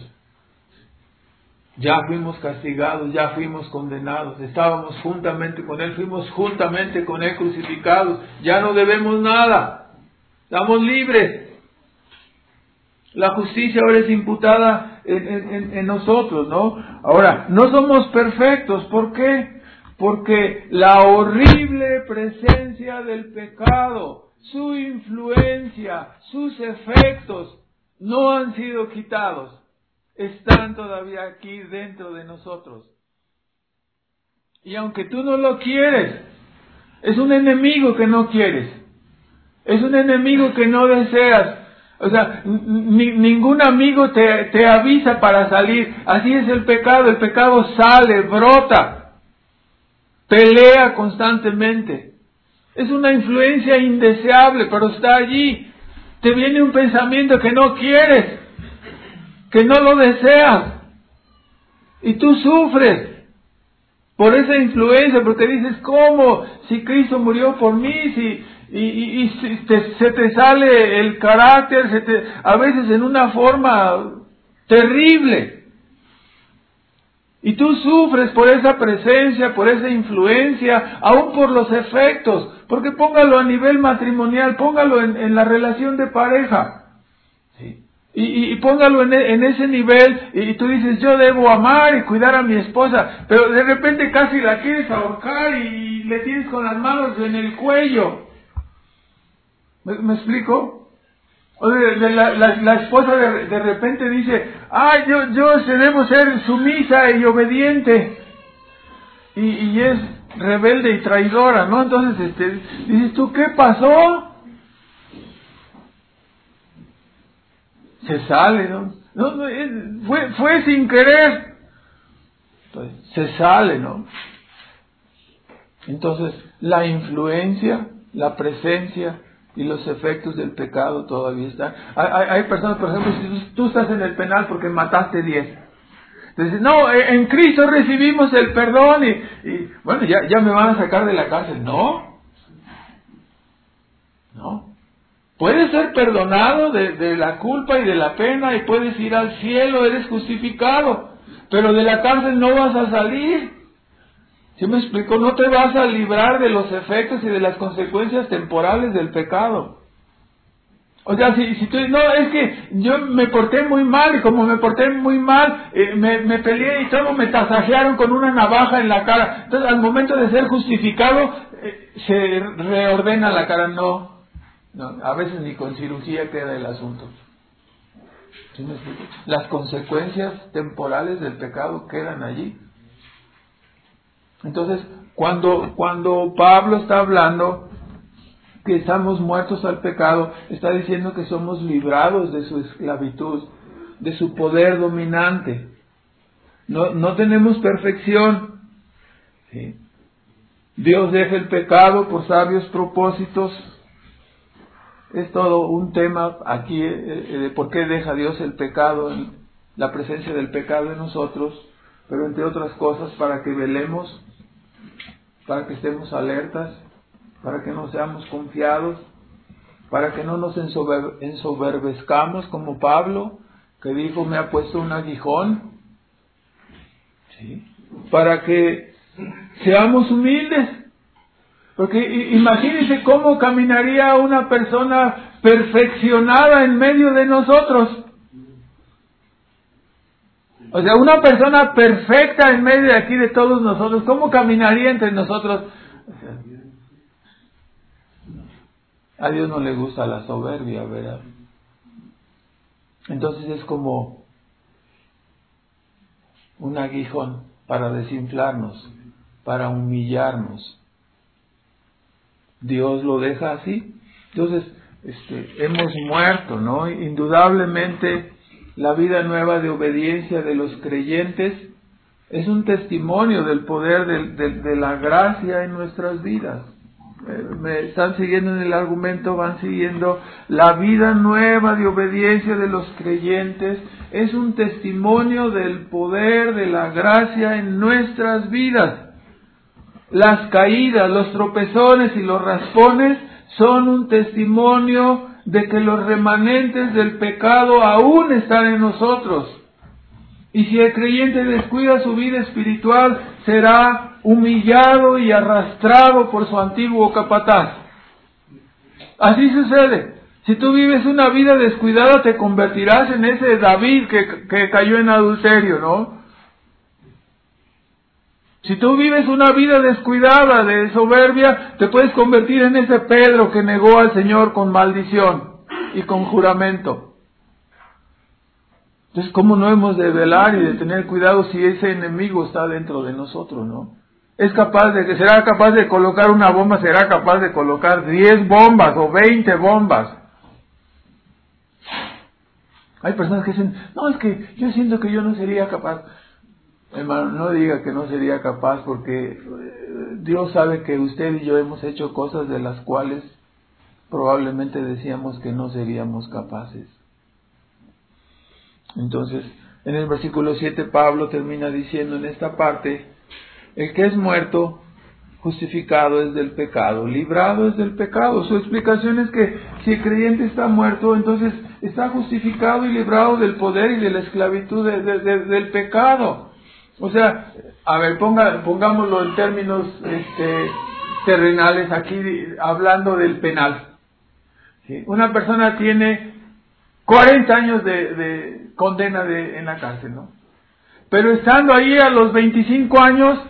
Ya fuimos castigados, ya fuimos condenados. Estábamos juntamente con Él, fuimos juntamente con Él crucificados. Ya no debemos nada. Estamos libres. La justicia ahora es imputada en, en, en nosotros, ¿no? Ahora, no somos perfectos. ¿Por qué? Porque la horrible presencia del pecado, su influencia, sus efectos, no han sido quitados. Están todavía aquí dentro de nosotros. Y aunque tú no lo quieres, Es un enemigo que no quieres. Es un enemigo que no deseas. O sea, ni, ningún amigo te, te avisa para salir. Así es el pecado. El pecado sale, brota, pelea constantemente. Es una influencia indeseable, pero está allí. Te viene un pensamiento que no quieres, que no lo deseas, y tú sufres por esa influencia, porque dices, ¿cómo? Si Cristo murió por mí, si, y, y, y si te, se te sale el carácter, se te, a veces en una forma terrible. Y tú sufres por esa presencia, por esa influencia, aún por los efectos, porque póngalo a nivel matrimonial, póngalo en, en la relación de pareja. ¿Sí? Y, y, y póngalo en, en ese nivel, y tú dices, yo debo amar y cuidar a mi esposa, pero de repente casi la quieres ahorcar y le tienes con las manos en el cuello. ¿Me, me explico? O de, de la, la, la esposa de, de repente dice, ah, yo, yo se debo ser sumisa y obediente, y, y es rebelde y traidora, ¿no? Entonces, este, dices tú, ¿qué pasó? Se sale, ¿no? no, no es, fue, fue sin querer. Entonces, se sale, ¿no? Entonces, la influencia, la presencia y los efectos del pecado todavía están. Hay, hay, hay personas, por ejemplo, si tú estás en el penal porque mataste diez. Entonces, no, en Cristo recibimos el perdón y, y bueno, ya, ya me van a sacar de la cárcel. No. No. Puedes ser perdonado de, de la culpa y de la pena y puedes ir al cielo, eres justificado, pero de la cárcel no vas a salir. ¿Sí me explico? No te vas a librar de los efectos y de las consecuencias temporales del pecado. O sea, si, si tú dices, no, es que yo me porté muy mal y como me porté muy mal, eh, me, me peleé y todo, me tasajearon con una navaja en la cara. Entonces, al momento de ser justificado, eh, se reordena la cara. No. No, a veces ni con cirugía queda el asunto. ¿Sí me explico? Las consecuencias temporales del pecado quedan allí. Entonces, cuando, cuando Pablo está hablando que estamos muertos al pecado, está diciendo que somos librados de su esclavitud, de su poder dominante. No, no tenemos perfección. ¿Sí? Dios deja el pecado por sabios propósitos. Es todo un tema aquí eh, de por qué deja Dios el pecado, la presencia del pecado en nosotros, pero entre otras cosas para que velemos, para que estemos alertas, para que no seamos confiados, para que no nos ensober, ensoberbezcamos como Pablo, que dijo, me ha puesto un aguijón, ¿sí? Para que seamos humildes. Porque imagínense cómo caminaría una persona perfeccionada en medio de nosotros. O sea, una persona perfecta en medio de aquí de todos nosotros, ¿cómo caminaría entre nosotros? O sea, a Dios no le gusta la soberbia, ¿verdad? Entonces es como un aguijón para desinflarnos, para humillarnos. Dios lo deja así. Entonces, este, hemos muerto, ¿no? Indudablemente, la vida nueva de obediencia de los creyentes es un testimonio del poder de, de, de la gracia en nuestras vidas. Me están siguiendo en el argumento, van siguiendo. La vida nueva de obediencia de los creyentes es un testimonio del poder de la gracia en nuestras vidas. Las caídas, los tropezones y los raspones son un testimonio de que los remanentes del pecado aún están en nosotros. Y si el creyente descuida su vida espiritual, será humillado y arrastrado por su antiguo capataz. Así sucede. Si tú vives una vida descuidada, te convertirás en ese David que, que cayó en adulterio, ¿no? Si tú vives una vida descuidada, de soberbia, te puedes convertir en ese Pedro que negó al Señor con maldición y con juramento. Entonces, ¿cómo no hemos de velar y de tener cuidado si ese enemigo está dentro de nosotros, no? es capaz de, será capaz de colocar una bomba, será capaz de colocar diez bombas o veinte bombas. Hay personas que dicen, no, es que yo siento que yo no sería capaz. Hermano, no diga que no sería capaz, porque Dios sabe que usted y yo hemos hecho cosas de las cuales probablemente decíamos que no seríamos capaces. Entonces, en el versículo siete Pablo termina diciendo en esta parte, el que es muerto, justificado es del pecado, librado es del pecado. Su explicación es que si el creyente está muerto, entonces está justificado y librado del poder y de la esclavitud de, de, de, del pecado. O sea, a ver, ponga, pongámoslo en términos este, terrenales, aquí hablando del penal. ¿Sí? Una persona tiene cuarenta años de, de condena de, en la cárcel, ¿no? Pero estando ahí a los veinticinco años,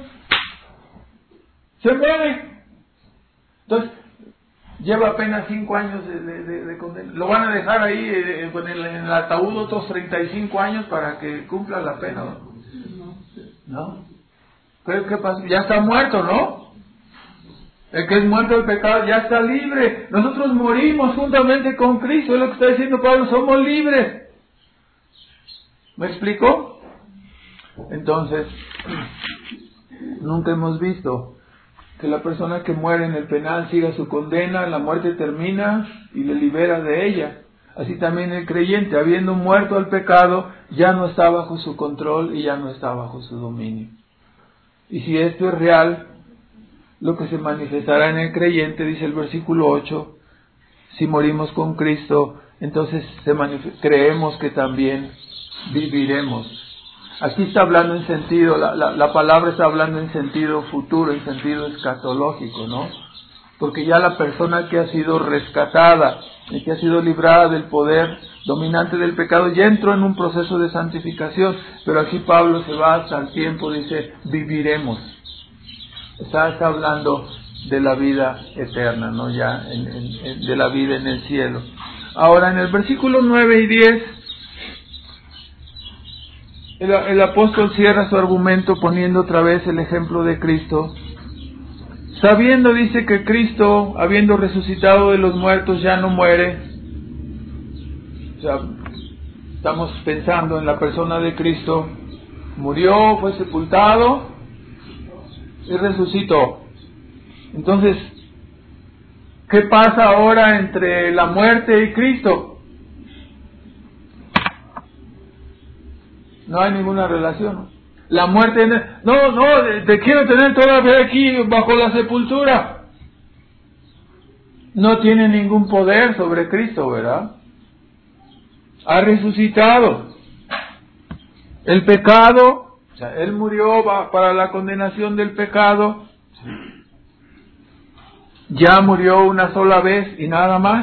se muere. Entonces, lleva apenas cinco años de, de, de, de condena. Lo van a dejar ahí eh, en, el, en el ataúd otros treinta y cinco años para que cumpla la pena, ¿no? ¿No? ¿Qué, qué pasa? Ya está muerto, ¿no? El que es muerto del pecado ya está libre. Nosotros morimos juntamente con Cristo. Es lo que está diciendo Pablo, somos libres. ¿Me explico? Entonces, nunca hemos visto que la persona que muere en el penal siga su condena, la muerte termina y le libera de ella. Así también el creyente, habiendo muerto al pecado, ya no está bajo su control y ya no está bajo su dominio. Y si esto es real, lo que se manifestará en el creyente, dice el versículo ocho, si morimos con Cristo, entonces se manif- creemos que también viviremos. Aquí está hablando en sentido, la, la, la palabra está hablando en sentido futuro, en sentido escatológico, ¿no? Porque ya la persona que ha sido rescatada y que ha sido librada del poder dominante del pecado ya entró en un proceso de santificación, pero aquí Pablo se va hasta el tiempo, dice, viviremos. Está, está hablando de la vida eterna, ¿no? Ya en, en, en, de la vida en el cielo. Ahora, en el versículo nueve y diez, el, el apóstol cierra su argumento poniendo otra vez el ejemplo de Cristo. Sabiendo, dice, que Cristo, habiendo resucitado de los muertos, ya no muere. O sea, estamos pensando en la persona de Cristo. Murió, fue sepultado y resucitó. Entonces, ¿qué pasa ahora entre la muerte y Cristo? No hay ninguna relación. La muerte, no, no, te quiero tener todavía aquí bajo la sepultura. No tiene ningún poder sobre Cristo, ¿verdad? Ha resucitado. El pecado, o sea, Él murió para la condenación del pecado. Ya murió una sola vez y nada más.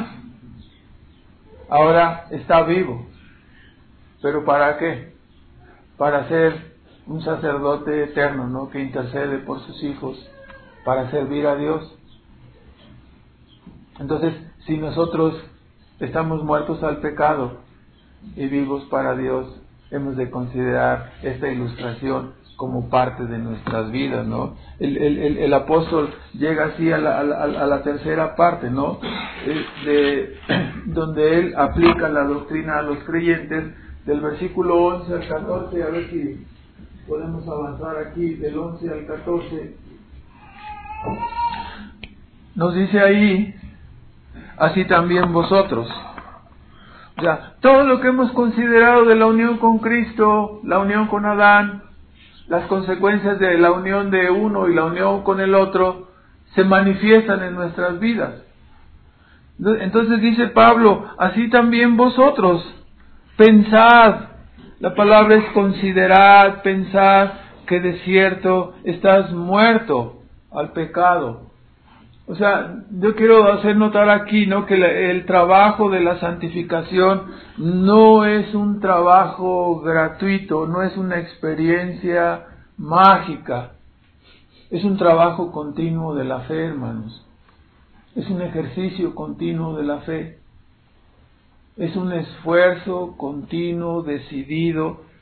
Ahora está vivo. ¿Pero para qué? Para ser un sacerdote eterno, ¿no? Que intercede por sus hijos para servir a Dios. Entonces, si nosotros estamos muertos al pecado y vivos para Dios, hemos de considerar esta ilustración como parte de nuestras vidas, ¿no? El, el, el, el apóstol llega así a la, a, la, a la tercera parte, ¿no? De, de, donde él aplica la doctrina a los creyentes, del versículo once al catorce, a ver si podemos avanzar aquí, del once al catorce. Nos dice ahí, así también vosotros. O sea, todo lo que hemos considerado de la unión con Cristo, la unión con Adán, las consecuencias de la unión de uno y la unión con el otro, se manifiestan en nuestras vidas. Entonces dice Pablo, así también vosotros, pensad, la palabra es considerad, pensad que de cierto estás muerto al pecado. O sea, yo quiero hacer notar aquí, ¿no?, que la, el trabajo de la santificación no es un trabajo gratuito, no es una experiencia mágica. Es un trabajo continuo de la fe, hermanos. Es un ejercicio continuo de la fe. Es un esfuerzo continuo, decidido,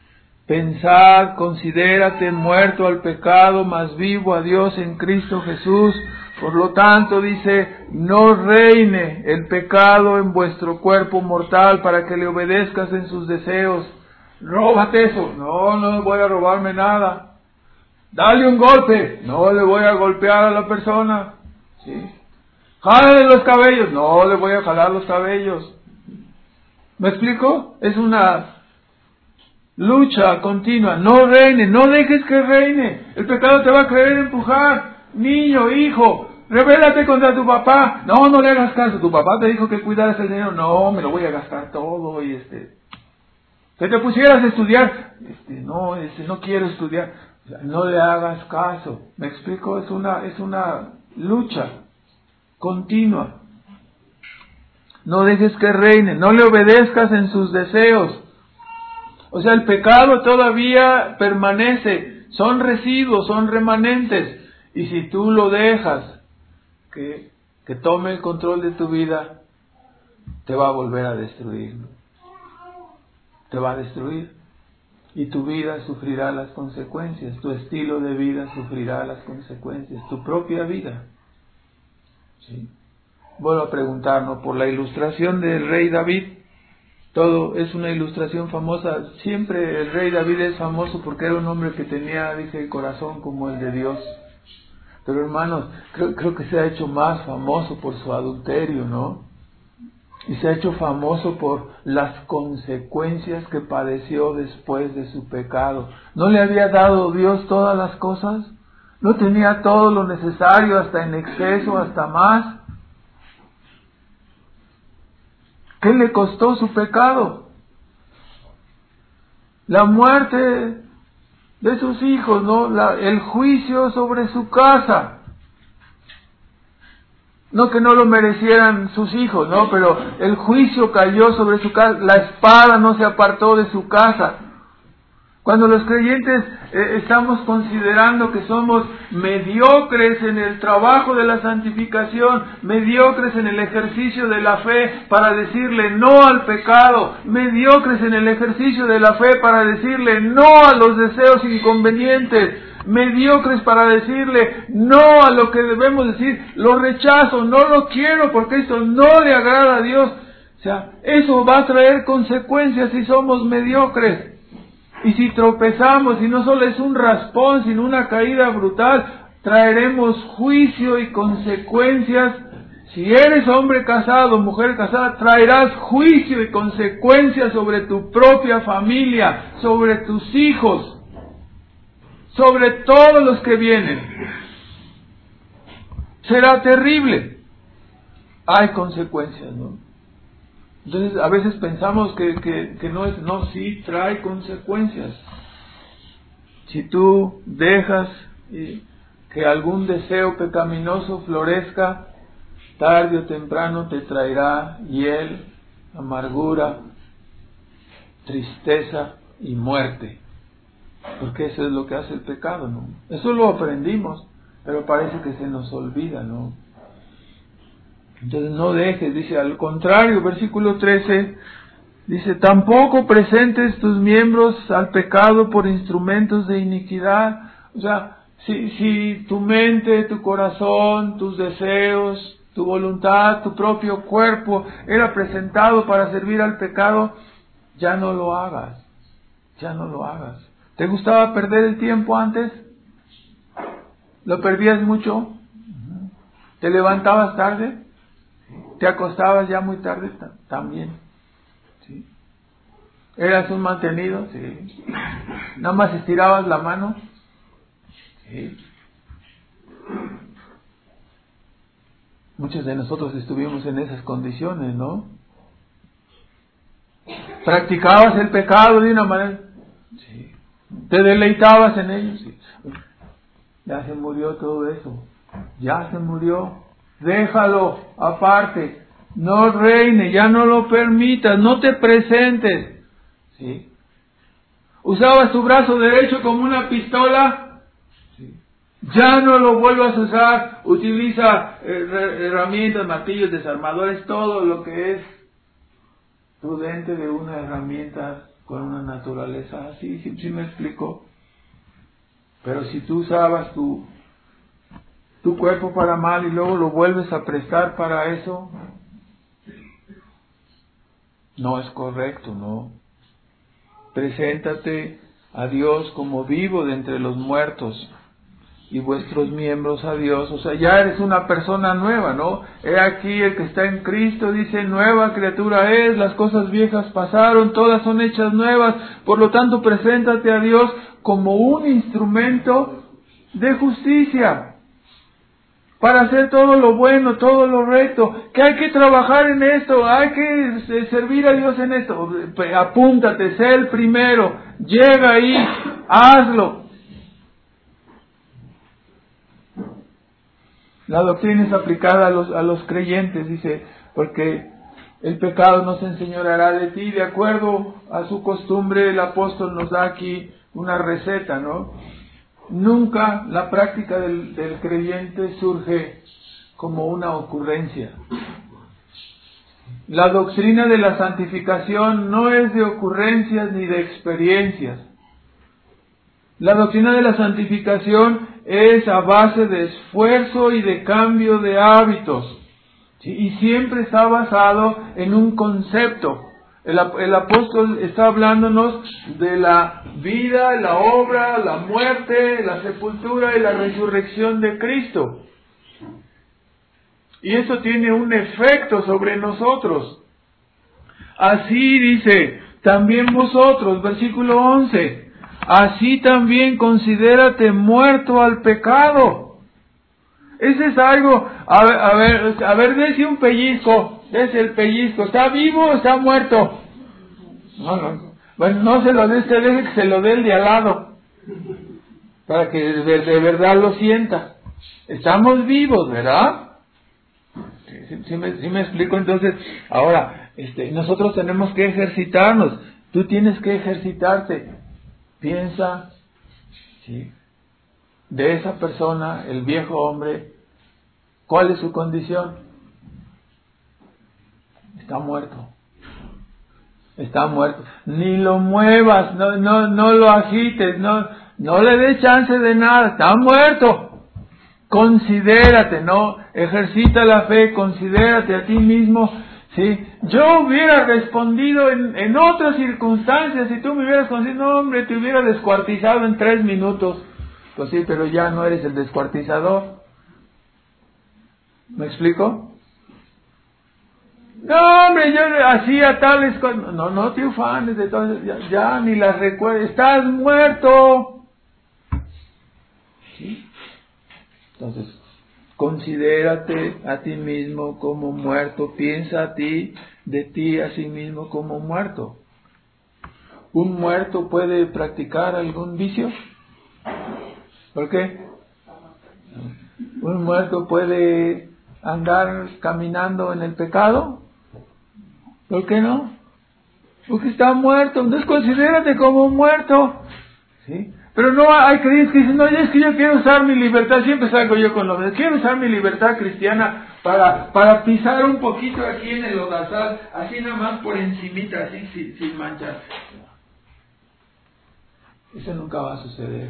Pensad, considérate muerto al pecado, mas vivo a Dios en Cristo Jesús. Por lo tanto, dice, no reine el pecado en vuestro cuerpo mortal para que le obedezcas en sus deseos. Róbate eso. No, no voy a robarme nada. Dale un golpe. No le voy a golpear a la persona. ¿Sí? Jálale los cabellos. No le voy a jalar los cabellos. ¿Me explico? Es una lucha continua. No reine, no dejes que reine. El pecado te va a querer empujar. Niño, hijo, rebélate contra tu papá. No, no le hagas caso. Tu papá te dijo que cuidaras el dinero. No, me lo voy a gastar todo y este... Que te pusieras a estudiar. Este, no, este, no quiero estudiar. O sea, no le hagas caso. ¿Me explico? Es una, es una lucha continua. No dejes que reine. No le obedezcas en sus deseos. O sea, el pecado todavía permanece. Son residuos, son remanentes. Y si tú lo dejas que, que tome el control de tu vida, te va a volver a destruir. Te va a destruir. Y tu vida sufrirá las consecuencias. Tu estilo de vida sufrirá las consecuencias. Tu propia vida. ¿Sí? Vuelvo a preguntarnos por la ilustración del rey David. Todo es una ilustración famosa. Siempre el rey David es famoso porque era un hombre que tenía, dice, el corazón como el de Dios. Pero hermanos, creo, creo que se ha hecho más famoso por su adulterio, ¿no? Y se ha hecho famoso por las consecuencias que padeció después de su pecado. ¿No le había dado Dios todas las cosas? ¿No tenía todo lo necesario, hasta en exceso, hasta más? ¿Qué le costó su pecado? La muerte de sus hijos, ¿no? La, el juicio sobre su casa. No que no lo merecieran sus hijos, ¿no? Pero el juicio cayó sobre su casa. La espada no se apartó de su casa. Cuando los creyentes eh, estamos considerando que somos mediocres en el trabajo de la santificación, mediocres en el ejercicio de la fe para decirle no al pecado, mediocres en el ejercicio de la fe para decirle no a los deseos inconvenientes, mediocres para decirle no a lo que debemos decir, lo rechazo, no lo quiero porque esto no le agrada a Dios. O sea, eso va a traer consecuencias si somos mediocres. Y si tropezamos, y no solo es un raspón, sino una caída brutal, traeremos juicio y consecuencias. Si eres hombre casado, mujer casada, traerás juicio y consecuencias sobre tu propia familia, sobre tus hijos, sobre todos los que vienen. Será terrible. Hay consecuencias, ¿no? Entonces, a veces pensamos que, que, que no es, no, sí, trae consecuencias. Si tú dejas eh, que algún deseo pecaminoso florezca, tarde o temprano te traerá hiel, amargura, tristeza y muerte. Porque eso es lo que hace el pecado, ¿no? Eso lo aprendimos, pero parece que se nos olvida, ¿no? Entonces no dejes, dice, al contrario, versículo trece, dice, tampoco presentes tus miembros al pecado por instrumentos de iniquidad. O sea, si, si tu mente, tu corazón, tus deseos, tu voluntad, tu propio cuerpo era presentado para servir al pecado, ya no lo hagas, ya no lo hagas. ¿Te gustaba perder el tiempo antes? ¿Lo perdías mucho? ¿Te levantabas tarde? ¿Te acostabas ya muy tarde? También. ¿Sí? ¿Eras un mantenido? Sí. ¿Nada más estirabas la mano? Sí. Muchos de nosotros estuvimos en esas condiciones, ¿no? ¿Practicabas el pecado de una manera? Sí. ¿Te deleitabas en ello? Sí. Ya se murió todo eso. Ya se murió. Déjalo aparte, no reine, ya no lo permitas, no te presentes. ¿Sí? ¿Usabas tu brazo derecho como una pistola? ¿Sí? Ya no lo vuelvas a usar. Utiliza eh, herramientas, martillos, desarmadores, todo lo que es prudente de una herramienta con una naturaleza así, ¿sí, sí me explico? Pero si tú usabas tu, tu cuerpo para mal y luego lo vuelves a prestar para eso, no es correcto, ¿no? Preséntate a Dios como vivo de entre los muertos y vuestros miembros a Dios. O sea, ya eres una persona nueva, ¿no? He aquí el que está en Cristo, dice, nueva criatura es, las cosas viejas pasaron, todas son hechas nuevas. Por lo tanto, preséntate a Dios como un instrumento de justicia para hacer todo lo bueno, todo lo recto, que hay que trabajar en esto, hay que servir a Dios en esto. Apúntate, sé el primero, llega ahí, hazlo. La doctrina es aplicada a los, a los creyentes, dice, porque el pecado no se enseñoreará de ti. De acuerdo a su costumbre, el apóstol nos da aquí una receta, ¿no? Nunca la práctica del, del creyente surge como una ocurrencia. La doctrina de la santificación no es de ocurrencias ni de experiencias. La doctrina de la santificación es a base de esfuerzo y de cambio de hábitos, ¿sí? Y siempre está basado en un concepto. El, el apóstol está hablándonos de la vida, la obra, la muerte, la sepultura y la resurrección de Cristo. Y eso tiene un efecto sobre nosotros. Así dice, también vosotros, versículo once, así también considérate muerto al pecado. Ese es algo, a ver, a ver, a ver, dese un pellizco, dese el pellizco, ¿está vivo o está muerto? No, no, bueno, no se lo dé usted, deje que se lo dé el de al lado, para que de, de verdad lo sienta. Estamos vivos, ¿verdad? ¿Sí, sí me, sí me explico? Entonces, ahora, este, nosotros tenemos que ejercitarnos, tú tienes que ejercitarte. Piensa, ¿sí?, de esa persona, el viejo hombre, ¿cuál es su condición? Está muerto. Está muerto. Ni lo muevas, no, no, no lo agites, no, no le des chance de nada. Está muerto. Considérate, ¿no? Ejercita la fe, considérate a ti mismo. ¿Sí? Yo hubiera respondido en, en otras circunstancias, si tú me hubieras conocido, no hombre, te hubiera descuartizado en tres minutos. Pues sí, pero ya no eres el descuartizador. ¿Me explico? No, hombre, yo hacía tales cosas. No, no te ufanes de todo, ya, ya ni las recuerdes. Estás muerto. ¿Sí? Entonces, considérate a ti mismo como muerto. Piensa a ti, de ti a sí mismo como muerto. ¿Un muerto puede practicar algún vicio? ¿Por qué? ¿Un muerto puede andar caminando en el pecado? ¿Por qué no? Porque está muerto. Entonces considérate como muerto. ¿Sí? Pero no hay creyentes que dicen, no, es que yo quiero usar mi libertad. Siempre salgo yo con lo mismo. Quiero usar mi libertad cristiana para, para pisar un poquito aquí en el lodazal, así nada más por encimita, así sin, sin manchar. Eso nunca va a suceder.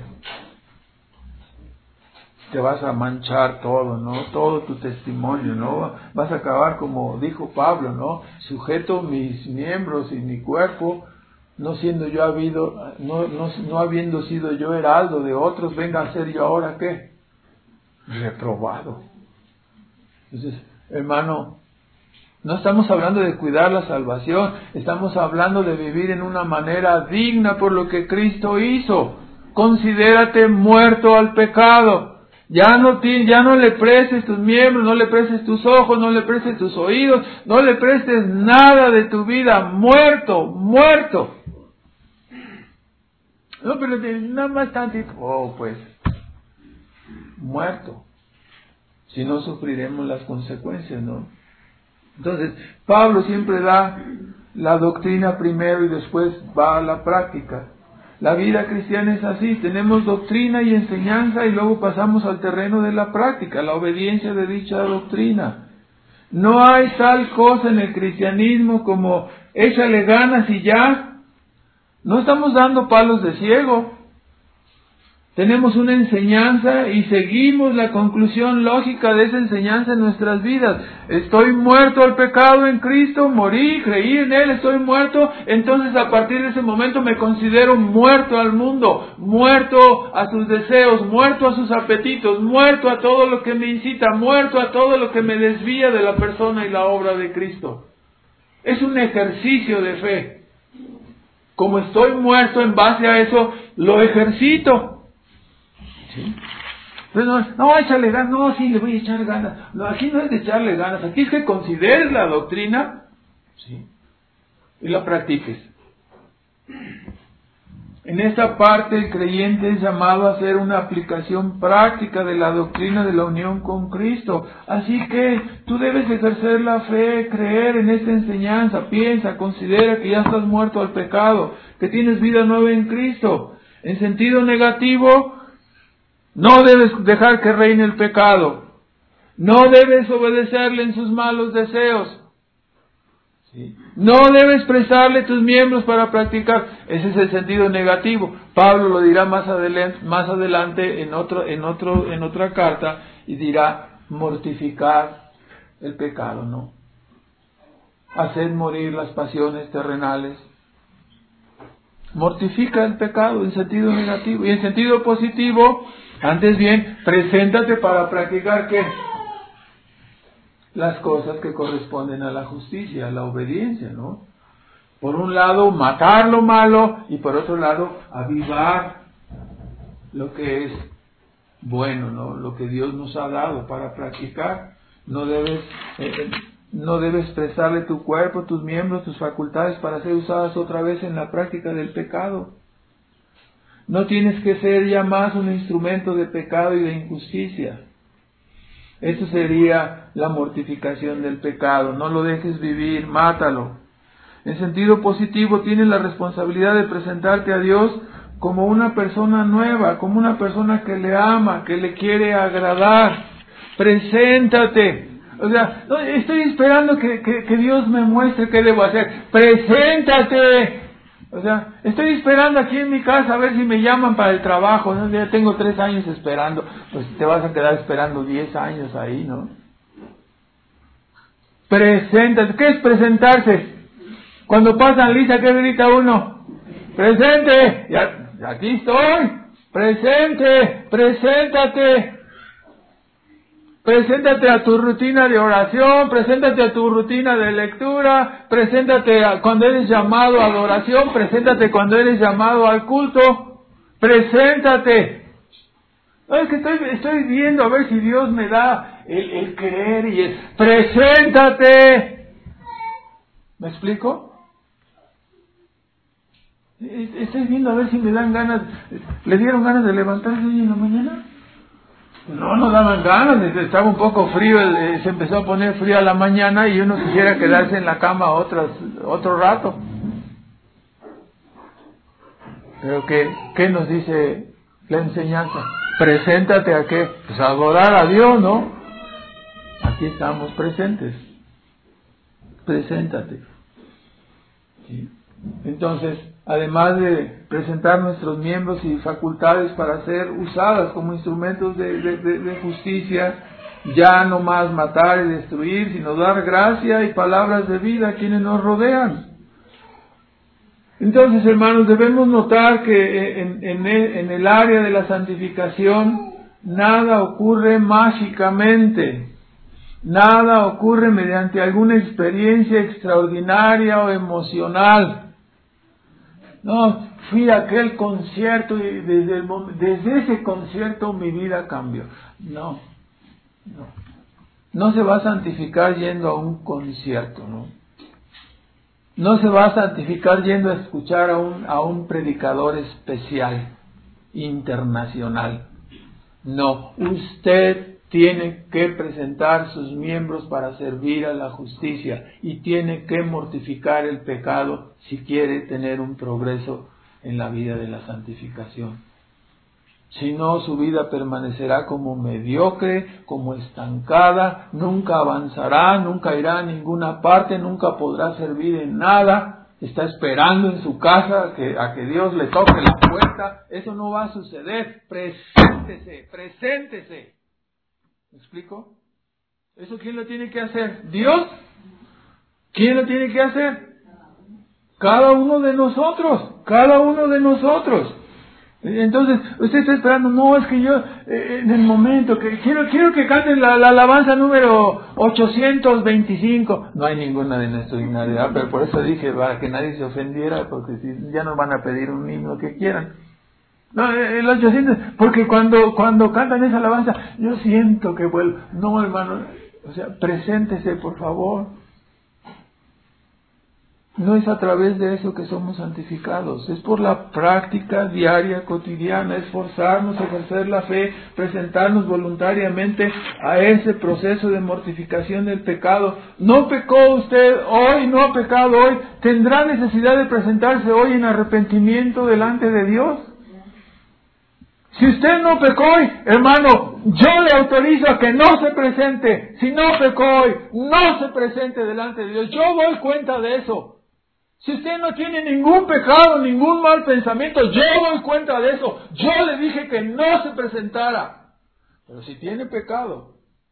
Te vas a manchar todo, ¿no? Todo tu testimonio, ¿no? Vas a acabar como dijo Pablo, ¿no? Sujeto mis miembros y mi cuerpo, no siendo yo habido, no, no, no habiendo sido yo heraldo de otros, venga a ser yo ahora ¿qué? Reprobado. Entonces, hermano, no estamos hablando de cuidar la salvación, estamos hablando de vivir en una manera digna por lo que Cristo hizo. Considérate muerto al pecado. Ya no, ya no le prestes tus miembros, no le prestes tus ojos, no le prestes tus oídos, no le prestes nada de tu vida. Muerto, muerto. No, pero nada más tantito. Oh, pues, muerto. Si no, sufriremos las consecuencias, ¿no? Entonces, Pablo siempre da la doctrina primero y después va a la práctica. La vida cristiana es así, tenemos doctrina y enseñanza y luego pasamos al terreno de la práctica, la obediencia de dicha doctrina. No hay tal cosa en el cristianismo como échale ganas y ya. No estamos dando palos de ciego. Tenemos una enseñanza y seguimos la conclusión lógica de esa enseñanza en nuestras vidas. Estoy muerto al pecado en Cristo, morí, creí en Él, estoy muerto. Entonces a partir de ese momento me considero muerto al mundo, muerto a sus deseos, muerto a sus apetitos, muerto a todo lo que me incita, muerto a todo lo que me desvía de la persona y la obra de Cristo. Es un ejercicio de fe. Como estoy muerto, en base a eso, lo ejercito. ¿Sí? Pues no, no, échale ganas, no, sí, le voy a echar ganas. No, aquí no es de echarle ganas, aquí es que consideres la doctrina, ¿sí?, y la practiques. En esta parte el creyente es llamado a hacer una aplicación práctica de la doctrina de la unión con Cristo. Así que tú debes ejercer la fe, creer en esta enseñanza, piensa, considera que ya estás muerto al pecado, que tienes vida nueva en Cristo. En sentido negativo, no debes dejar que reine el pecado. No debes obedecerle en sus malos deseos. ¿Sí? No debes prestarle tus miembros para practicar. Ese es el sentido negativo. Pablo lo dirá más adelante, más adelante en otro, en otro, en otra carta, y dirá mortificar el pecado, ¿no? Hacer morir las pasiones terrenales. Mortifica el pecado en sentido negativo. Y en sentido positivo, antes bien, preséntate para practicar ¿qué? Las cosas que corresponden a la justicia, a la obediencia, ¿no? Por un lado, matar lo malo, y por otro lado, avivar lo que es bueno, ¿no? Lo que Dios nos ha dado para practicar. No debes, eh, no debes prestarle tu cuerpo, tus miembros, tus facultades para ser usadas otra vez en la práctica del pecado. No tienes que ser ya más un instrumento de pecado y de injusticia. Esto sería la mortificación del pecado. No lo dejes vivir, mátalo. En sentido positivo, tienes la responsabilidad de presentarte a Dios como una persona nueva, como una persona que le ama, que le quiere agradar. Preséntate. O sea, no, estoy esperando que, que, que Dios me muestre qué debo hacer. Preséntate. O sea, estoy esperando aquí en mi casa a ver si me llaman para el trabajo, ¿no? Ya tengo tres años esperando, pues te vas a quedar esperando diez años ahí, ¿no? Preséntate. ¿Qué es presentarse? Cuando pasan lista, ¿qué grita uno? ¡Presente! Ya, aquí estoy. ¡Presente! ¡Preséntate! Preséntate a tu rutina de oración, preséntate a tu rutina de lectura, preséntate a cuando eres llamado a adoración, preséntate cuando eres llamado al culto, preséntate. No, es que estoy, estoy viendo a ver si Dios me da el, el creer y el preséntate. ¿Me explico? Estoy viendo a ver si me dan ganas. ¿Le dieron ganas de levantarse hoy en la mañana? No, no daban ganas, estaba un poco frío, se empezó a poner frío a la mañana y uno quisiera quedarse en la cama otras, otro rato. Pero ¿qué, qué nos dice la enseñanza? Preséntate a qué? Pues a adorar a Dios, ¿no? Aquí estamos presentes. Preséntate. ¿Sí? Entonces, además de presentar nuestros miembros y facultades para ser usadas como instrumentos de, de, de, de justicia, ya no más matar y destruir, sino dar gracia y palabras de vida a quienes nos rodean. Entonces, hermanos, debemos notar que en, en, en el área de la santificación nada ocurre mágicamente. Nada ocurre mediante alguna experiencia extraordinaria o emocional. No, fui a aquel concierto y desde, el, desde ese concierto mi vida cambió. No, no. No se va a santificar yendo a un concierto, ¿no? No se va a santificar yendo a escuchar a un, a un predicador especial, internacional. No, usted tiene que presentar sus miembros para servir a la justicia y tiene que mortificar el pecado si quiere tener un progreso en la vida de la santificación. Si no, su vida permanecerá como mediocre, como estancada, nunca avanzará, nunca irá a ninguna parte, nunca podrá servir en nada. está esperando en su casa que, a que Dios le toque la puerta. Eso no va a suceder. Preséntese, preséntese. ¿Me explico? ¿Eso quién lo tiene que hacer? ¿Dios? ¿Quién lo tiene que hacer? Cada uno de nosotros, cada uno de nosotros. Entonces, usted está esperando, no, es que yo, eh, en el momento, que quiero quiero que canten la, la alabanza número ochocientos veinticinco. No hay ninguna de extraordinaria, pero por eso dije, para que nadie se ofendiera, porque si ya nos van a pedir un himno que quieran. No, el ochocientos, porque cuando, cuando cantan esa alabanza, yo siento que vuelvo. No, hermano, o sea, preséntese, por favor. No es a través de eso que somos santificados, es por la práctica diaria, cotidiana, esforzarnos, ejercer la fe, presentarnos voluntariamente a ese proceso de mortificación del pecado. No pecó usted hoy, no ha pecado hoy, ¿tendrá necesidad de presentarse hoy en arrepentimiento delante de Dios? Si usted no pecó hoy, hermano, yo le autorizo a que no se presente. Si no pecó hoy, no se presente delante de Dios. Yo doy cuenta de eso. Si usted no tiene ningún pecado, ningún mal pensamiento, yo doy cuenta de eso. Yo le dije que no se presentara. Pero si tiene pecado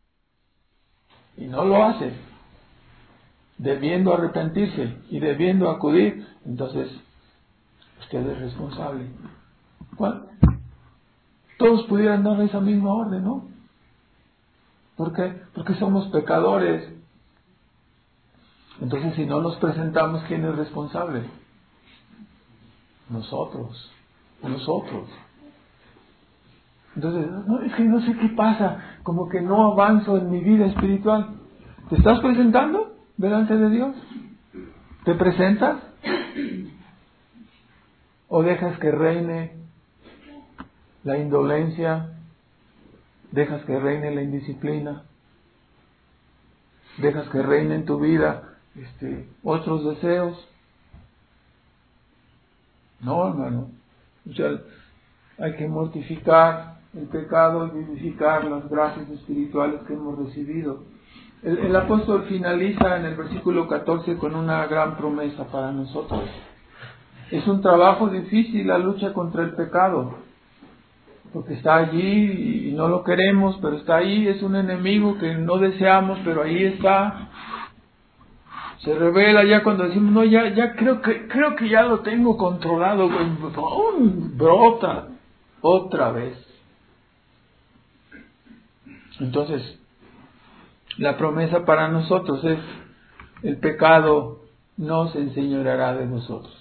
y no lo hace, debiendo arrepentirse y debiendo acudir, entonces usted es responsable. ¿Cuál? Todos pudieran dar esa misma orden, ¿no? ¿Por qué? Porque somos pecadores. Entonces, si no nos presentamos, ¿quién es responsable? Nosotros. Nosotros. Entonces, no, es que no sé qué pasa, como que no avanzo en mi vida espiritual. ¿Te estás presentando delante de Dios? ¿Te presentas? ¿O dejas que reine la indolencia? ¿Dejas que reine la indisciplina? ¿Dejas que reine en tu vida este, otros deseos? No, hermano. O sea, hay que mortificar el pecado y vivificar las gracias espirituales que hemos recibido. El, el apóstol finaliza en el versículo catorce con una gran promesa para nosotros. Es un trabajo difícil la lucha contra el pecado, porque está allí y no lo queremos, pero está ahí, es un enemigo que no deseamos, pero ahí está. Se revela ya cuando decimos, no, ya ya creo que creo que ya lo tengo controlado, ¡pum! Brota otra vez. Entonces, la promesa para nosotros es, el pecado no se enseñoreará de nosotros.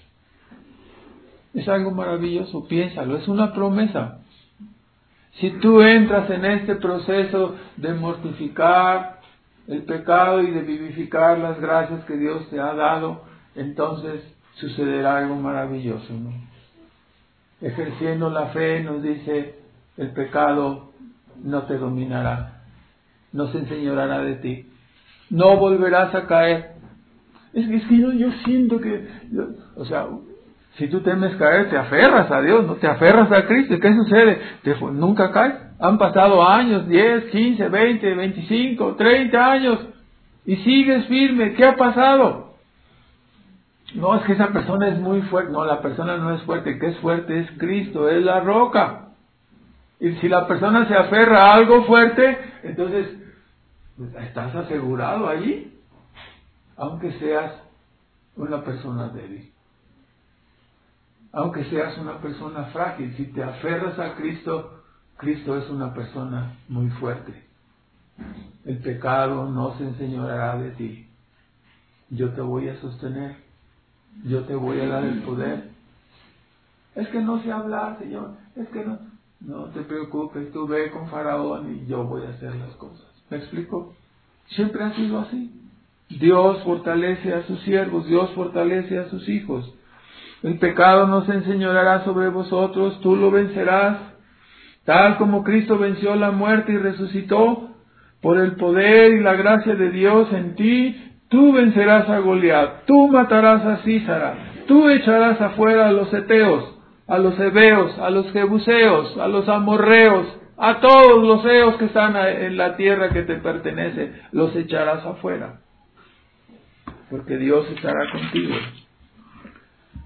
Es algo maravilloso, piénsalo, es una promesa. Si tú entras en este proceso de mortificar el pecado y de vivificar las gracias que Dios te ha dado, entonces sucederá algo maravilloso, ¿no? Ejerciendo la fe, nos dice, el pecado no te dominará, no se enseñoreará de ti, no volverás a caer. Es que, es que yo, yo siento que, yo, o sea, si tú temes caer, te aferras a Dios, no te aferras a Cristo. ¿Qué sucede? Te, nunca caes. Han pasado años, diez, quince, veinte, veinticinco, treinta años, y sigues firme. ¿Qué ha pasado? No, es que esa persona es muy fuerte. No, la persona no es fuerte. El que es fuerte es Cristo, es la roca. Y si la persona se aferra a algo fuerte, entonces estás asegurado allí, aunque seas una persona débil. Aunque seas una persona frágil, si te aferras a Cristo, Cristo es una persona muy fuerte. El pecado no se enseñoreará de ti. Yo te voy a sostener. Yo te voy a dar el poder. Es que no sé hablar, Señor. Es que no. No te preocupes, tú ve con Faraón y yo voy a hacer las cosas. ¿Me explico? Siempre ha sido así. Dios fortalece a sus siervos, Dios fortalece a sus hijos. El pecado no se enseñoreará sobre vosotros, tú lo vencerás. Tal como Cristo venció la muerte y resucitó, por el poder y la gracia de Dios en ti, tú vencerás a Goliat, tú matarás a Císara, tú echarás afuera a los heteos, a los heveos, a los jebuseos, a los amorreos, a todos los eos que están en la tierra que te pertenece, los echarás afuera, porque Dios estará contigo.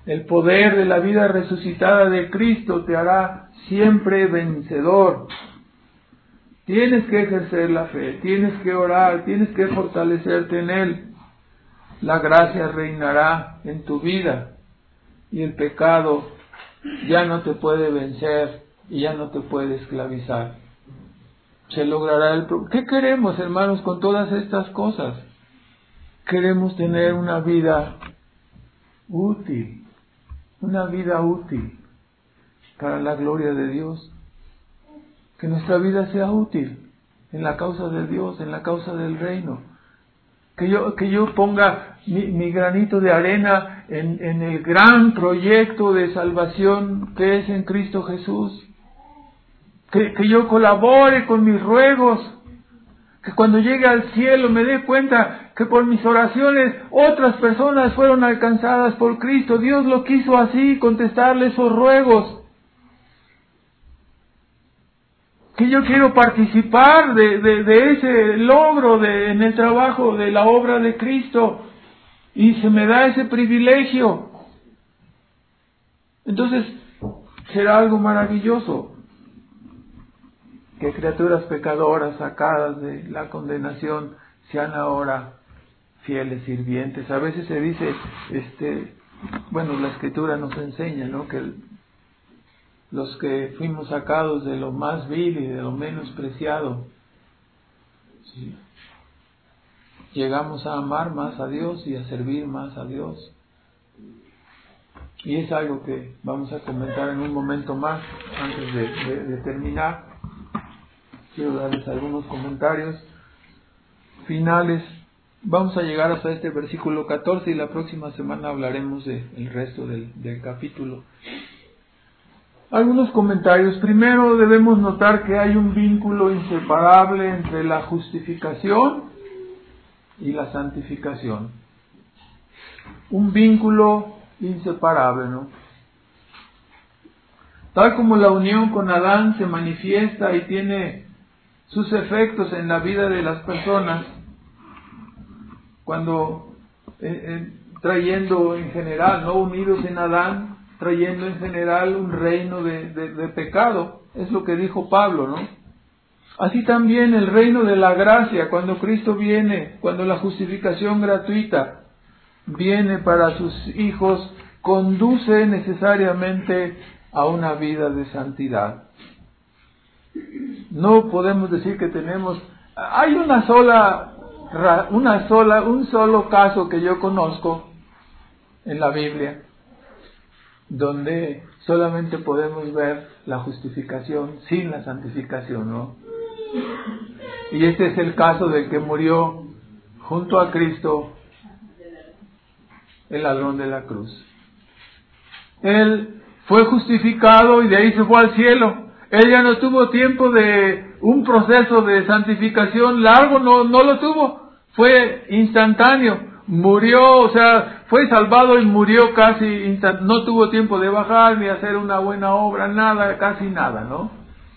El poder de la vida resucitada de Cristo te hará siempre vencedor. Tienes que ejercer la fe, tienes que orar, tienes que fortalecerte en Él. La gracia reinará en tu vida y el pecado ya no te puede vencer y ya no te puede esclavizar. Se logrará el pro- ¿Qué queremos, hermanos, con todas estas cosas? Queremos tener una vida útil, una vida útil para la gloria de Dios. Que nuestra vida sea útil en la causa de Dios, en la causa del reino. Que yo, que yo ponga mi, mi granito de arena en, en el gran proyecto de salvación que es en Cristo Jesús. Que, que yo colabore con mis ruegos. Que cuando llegue al cielo me dé cuenta que por mis oraciones otras personas fueron alcanzadas por Cristo. Dios lo quiso así, contestarle esos ruegos. Que yo quiero participar de, de, de ese logro de, en el trabajo de la obra de Cristo y se me da ese privilegio. Entonces será algo maravilloso que criaturas pecadoras sacadas de la condenación sean ahora fieles sirvientes. A veces se dice, este, bueno, la Escritura nos enseña, ¿no?, que el, los que fuimos sacados de lo más vil y de lo menos preciado, ¿sí?, llegamos a amar más a Dios y a servir más a Dios. Y es algo que vamos a comentar en un momento más, antes de, de, de terminar. Quiero darles algunos comentarios finales. Vamos a llegar hasta este versículo catorce y la próxima semana hablaremos del resto del, del capítulo. Algunos comentarios. Primero, debemos notar que hay un vínculo inseparable entre la justificación y la santificación. Un vínculo inseparable, ¿no? Tal como la unión con Adán se manifiesta y tiene sus efectos en la vida de las personas, cuando eh, eh, trayendo en general, no unidos en Adán, trayendo en general un reino de, de, de pecado, es lo que dijo Pablo, ¿no? Así también el reino de la gracia, cuando Cristo viene, cuando la justificación gratuita viene para sus hijos, conduce necesariamente a una vida de santidad. No podemos decir que tenemos, hay una sola, una sola, un solo caso que yo conozco en la Biblia, donde solamente podemos ver la justificación sin la santificación, ¿no? Y este es el caso del que murió junto a Cristo, el ladrón de la cruz. Él fue justificado y de ahí se fue al cielo. Él ya no tuvo tiempo de un proceso de santificación largo, no, no lo tuvo. Fue instantáneo. Murió, o sea, fue salvado y murió casi instantáneo. No tuvo tiempo de bajar ni hacer una buena obra, nada, casi nada, ¿no?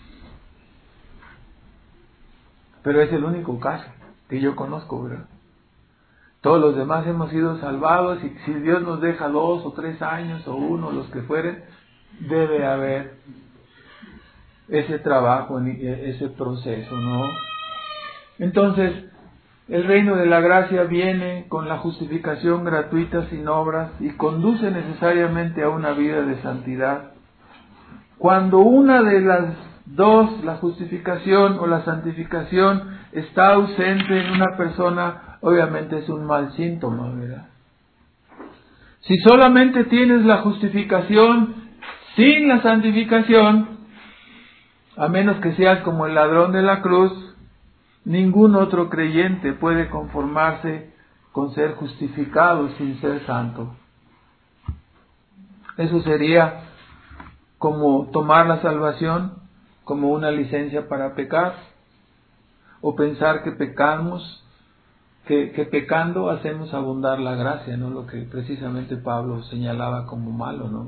Pero es el único caso que yo conozco, ¿verdad? Todos los demás hemos sido salvados y si Dios nos deja dos o tres años o uno, los que fueren, debe haber ese trabajo, ese proceso, ¿no? Entonces, el reino de la gracia viene con la justificación gratuita sin obras y conduce necesariamente a una vida de santidad. Cuando una de las dos, la justificación o la santificación, está ausente en una persona, obviamente es un mal síntoma, ¿verdad? Si solamente tienes la justificación sin la santificación, a menos que seas como el ladrón de la cruz, ningún otro creyente puede conformarse con ser justificado sin ser santo. Eso sería como tomar la salvación como una licencia para pecar, o pensar que pecamos, que, que pecando hacemos abundar la gracia, ¿no? Lo que precisamente Pablo señalaba como malo, ¿no?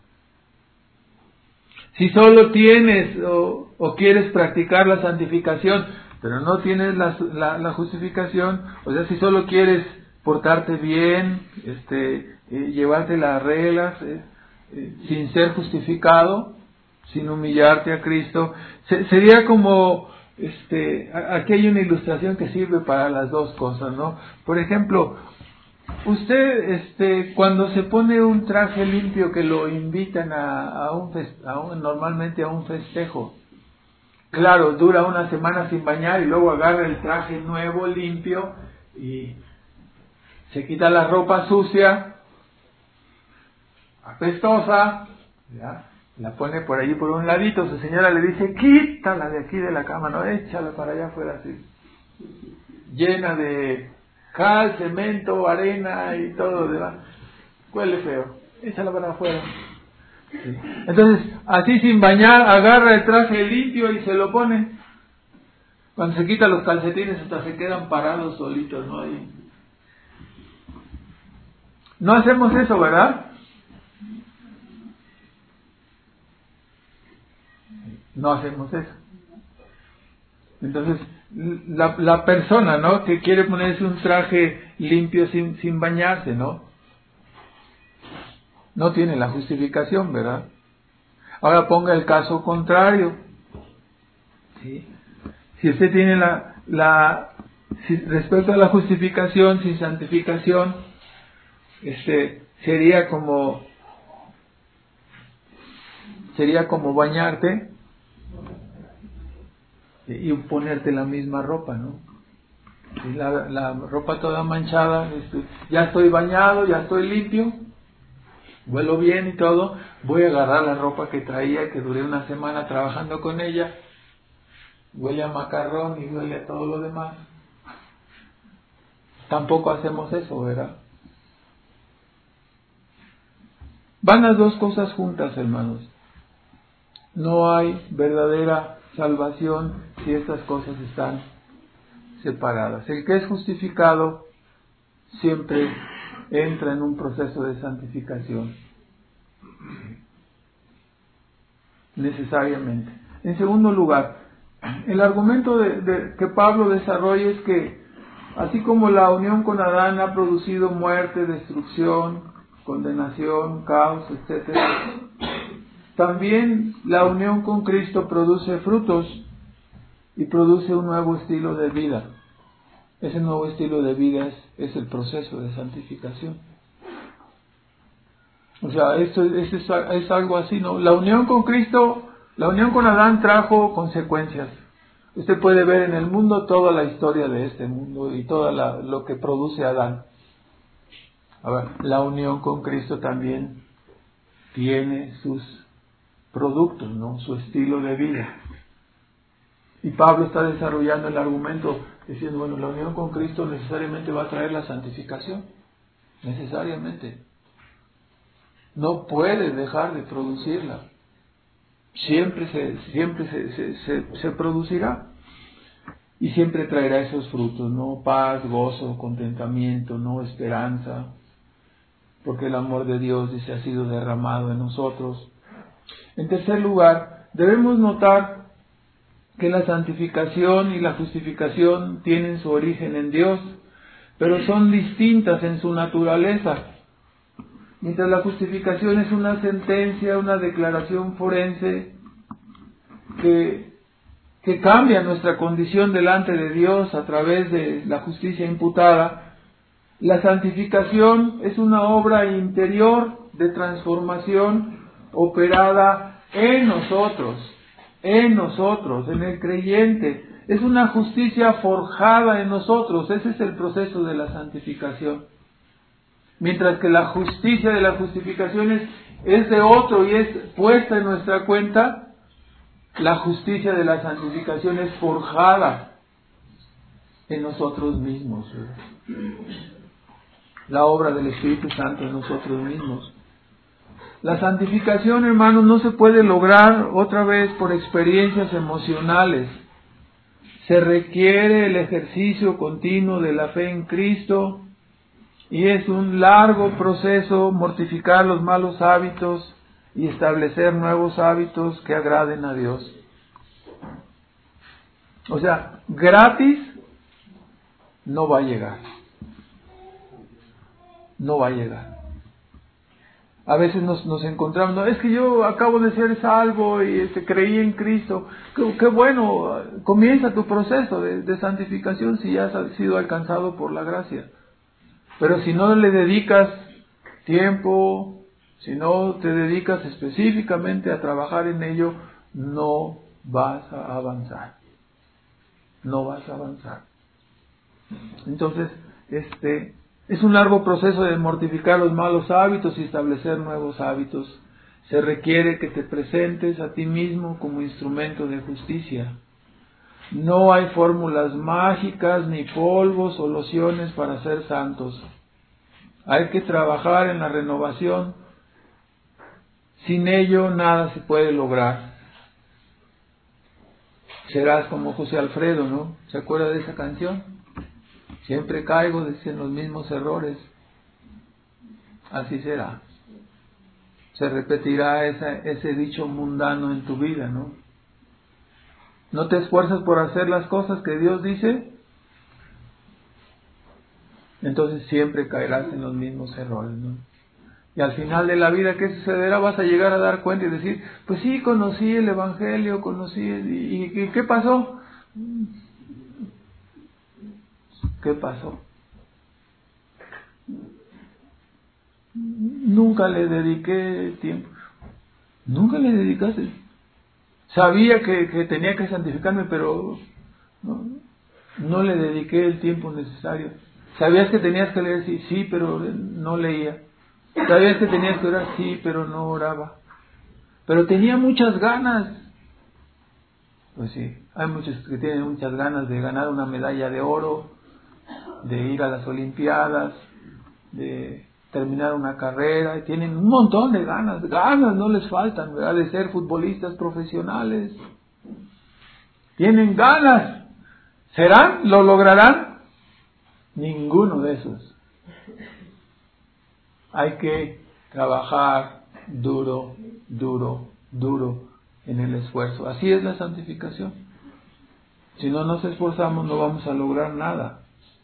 Si solo tienes o, o quieres practicar la santificación, pero no tienes la, la, la justificación, o sea, si solo quieres portarte bien, este, eh, llevarte las reglas, eh, eh, sin ser justificado, sin humillarte a Cristo. Se, sería como, este, aquí hay una ilustración que sirve para las dos cosas, ¿no? Por ejemplo, usted, este, cuando se pone un traje limpio que lo invitan a, a, un, fest, a un, normalmente a un festejo, claro, dura una semana sin bañar y luego agarra el traje nuevo, limpio, y se quita la ropa sucia, apestosa, ¿ya? La pone por allí por un ladito, su señora le dice, quítala de aquí de la cama, no, échala para allá afuera así, llena de cal, cemento, arena y todo lo demás, huele feo, échala para afuera. Sí. Entonces, así sin bañar, agarra el traje limpio y se lo pone. Cuando se quita los calcetines hasta se quedan parados solitos, ¿no? Y no hacemos eso, ¿verdad? No hacemos eso. Entonces, la, la persona, ¿no?, que quiere ponerse un traje limpio sin, sin bañarse, ¿no?, no tiene la justificación, ¿verdad? Ahora ponga el caso contrario. ¿Sí? Si usted tiene la, la si, respecto a la justificación sin santificación, este sería como sería como bañarte y ponerte la misma ropa, ¿no? La, la ropa toda manchada, este, ya estoy bañado, ya estoy limpio, huelo bien y todo, voy a agarrar la ropa que traía, que duré una semana trabajando con ella, huele a macarrón y huele a todo lo demás. Tampoco hacemos eso, ¿verdad? Van las dos cosas juntas, hermanos. No hay verdadera salvación si estas cosas están separadas. El que es justificado siempre entra en un proceso de santificación, necesariamente. En segundo lugar, el argumento de, de, que Pablo desarrolla es que así como la unión con Adán ha producido muerte, destrucción, condenación, caos, etcétera, también la unión con Cristo produce frutos y produce un nuevo estilo de vida. Ese nuevo estilo de vida es, es el proceso de santificación. O sea, esto, esto es, es algo así, ¿no? La unión con Cristo, la unión con Adán trajo consecuencias. Usted puede ver en el mundo toda la historia de este mundo y todo lo que produce Adán. A ver, la unión con Cristo también tiene sus productos, ¿no? Su estilo de vida. Y Pablo está desarrollando el argumento diciendo, bueno, la unión con Cristo necesariamente va a traer la santificación. Necesariamente. No puede dejar de producirla. Siempre se, siempre se, se, se, se producirá. Y siempre traerá esos frutos, ¿no? Paz, gozo, contentamiento, ¿no? Esperanza. Porque el amor de Dios, dice, ha sido derramado en nosotros. En tercer lugar, debemos notar que la santificación y la justificación tienen su origen en Dios, pero son distintas en su naturaleza. Mientras la justificación es una sentencia, una declaración forense que, que cambia nuestra condición delante de Dios a través de la justicia imputada, la santificación es una obra interior de transformación operada en nosotros, en nosotros, en el creyente. Es una justicia forjada en nosotros. Ese es el proceso de la santificación. Mientras que la justicia de la justificación es, es de otro y es puesta en nuestra cuenta, la justicia de la santificación es forjada en nosotros mismos. La obra del Espíritu Santo en nosotros mismos. La santificación, hermanos, no se puede lograr otra vez por experiencias emocionales. Se requiere el ejercicio continuo de la fe en Cristo y es un largo proceso mortificar los malos hábitos y establecer nuevos hábitos que agraden a Dios. O sea, gratis no va a llegar. no va a llegar. A veces nos, nos encontramos, no, es que yo acabo de ser salvo y este, creí en Cristo. Qué, qué bueno, comienza tu proceso de, de santificación si ya has sido alcanzado por la gracia. Pero si no le dedicas tiempo, si no te dedicas específicamente a trabajar en ello, no vas a avanzar. No vas a avanzar. Entonces, este... es un largo proceso de mortificar los malos hábitos y establecer nuevos hábitos. Se requiere que te presentes a ti mismo como instrumento de justicia. No hay fórmulas mágicas, ni polvos o lociones para ser santos. Hay que trabajar en la renovación. Sin ello nada se puede lograr. Serás como José Alfredo, ¿no? ¿Se acuerda de esa canción? Siempre caigo en los mismos errores. Así será. Se repetirá ese, ese dicho mundano en tu vida, ¿no? ¿No te esfuerzas por hacer las cosas que Dios dice? Entonces siempre caerás en los mismos errores, ¿no? Y al final de la vida, ¿qué sucederá? Vas a llegar a dar cuenta y decir, pues sí, conocí el Evangelio, conocí... El, y, ¿Y qué pasó? ¿Qué pasó? Nunca le dediqué tiempo. Nunca le dedicaste. Sabía que, que tenía que santificarme, pero no, no le dediqué el tiempo necesario. Sabías que tenías que leer, sí, sí, pero no leía. Sabías que tenías que orar, sí, pero no oraba. Pero tenía muchas ganas. Pues sí, hay muchos que tienen muchas ganas de ganar una medalla de oro, de ir a las Olimpiadas, de terminar una carrera, y tienen un montón de ganas, ganas no les faltan, ¿verdad? De ser futbolistas profesionales. Tienen ganas. ¿Serán? ¿Lo lograrán? Ninguno de esos. Hay que trabajar duro, duro, duro en el esfuerzo. Así es la santificación. Si no nos esforzamos, no vamos a lograr nada.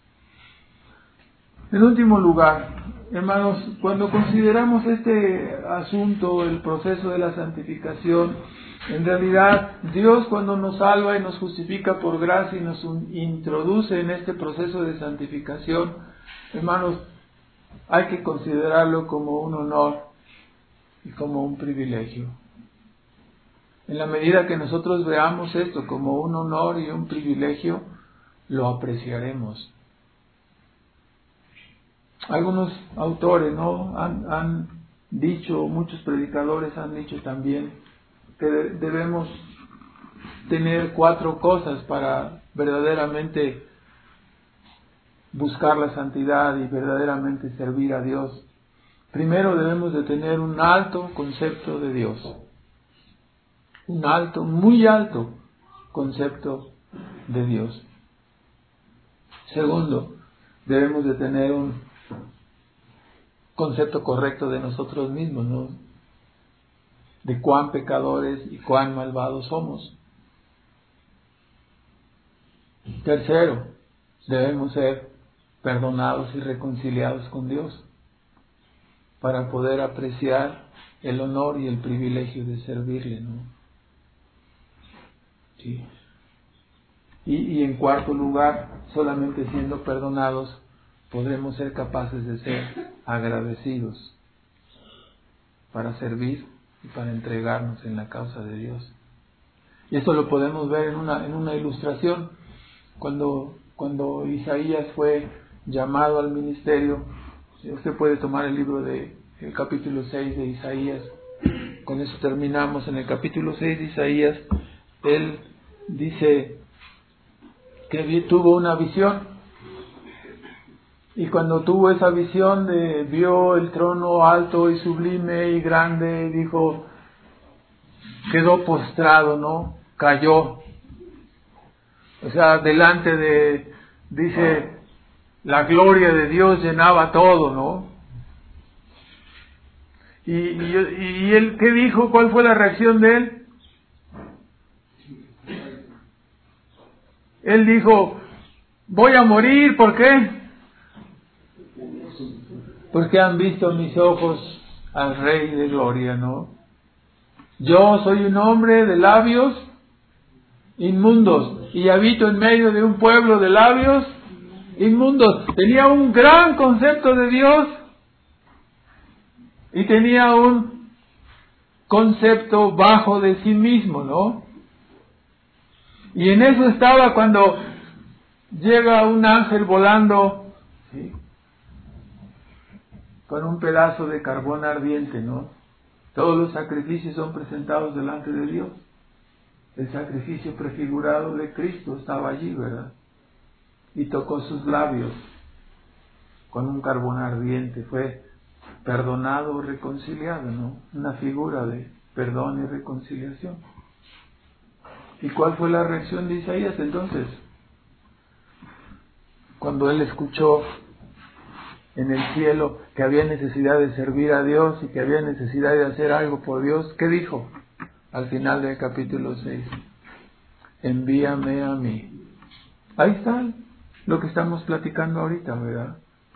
En último lugar, hermanos, cuando consideramos este asunto, el proceso de la santificación, en realidad Dios, cuando nos salva y nos justifica por gracia y nos introduce en este proceso de santificación, hermanos, hay que considerarlo como un honor y como un privilegio. En la medida que nosotros veamos esto como un honor y un privilegio, lo apreciaremos. Algunos autores, ¿no?, han, han dicho, muchos predicadores han dicho también que debemos tener cuatro cosas para verdaderamente buscar la santidad y verdaderamente servir a Dios. Primero debemos de tener un alto concepto de Dios. Un alto, muy alto concepto de Dios. Segundo, debemos de tener un concepto correcto de nosotros mismos, ¿no? De cuán pecadores y cuán malvados somos. Tercero, debemos ser perdonados y reconciliados con Dios para poder apreciar el honor y el privilegio de servirle, ¿no? Sí. Y, y en cuarto lugar, solamente siendo perdonados podremos ser capaces de ser agradecidos para servir y para entregarnos en la causa de Dios. Y esto lo podemos ver en una, en una ilustración. Cuando, cuando Isaías fue llamado al ministerio, usted puede tomar el libro de el capítulo seis de Isaías. Con eso terminamos. En el capítulo seis de Isaías, él dice que tuvo una visión. Y cuando tuvo esa visión, de, vio el trono alto y sublime y grande, dijo, quedó postrado, ¿no? Cayó. O sea, delante de, dice, la gloria de Dios llenaba todo, ¿no? Y, y, y él, ¿qué dijo? ¿Cuál fue la reacción de él? Él dijo, voy a morir, ¿por qué? porque han visto mis ojos al Rey de Gloria, ¿no? Yo soy un hombre de labios inmundos y habito en medio de un pueblo de labios inmundos. Tenía un gran concepto de Dios y tenía un concepto bajo de sí mismo, ¿no? Y en eso estaba cuando llega un ángel volando, ¿sí?, con un pedazo de carbón ardiente, ¿no? Todos los sacrificios son presentados delante de Dios. El sacrificio prefigurado de Cristo estaba allí, ¿verdad? Y tocó sus labios con un carbón ardiente. Fue perdonado o reconciliado, ¿no? Una figura de perdón y reconciliación. ¿Y cuál fue la reacción de Isaías entonces? Cuando él escuchó en el cielo que había necesidad de servir a Dios y que había necesidad de hacer algo por Dios, ¿qué dijo? Al final del capítulo seis, envíame a mí. Ahí está lo que estamos platicando ahorita, ¿verdad?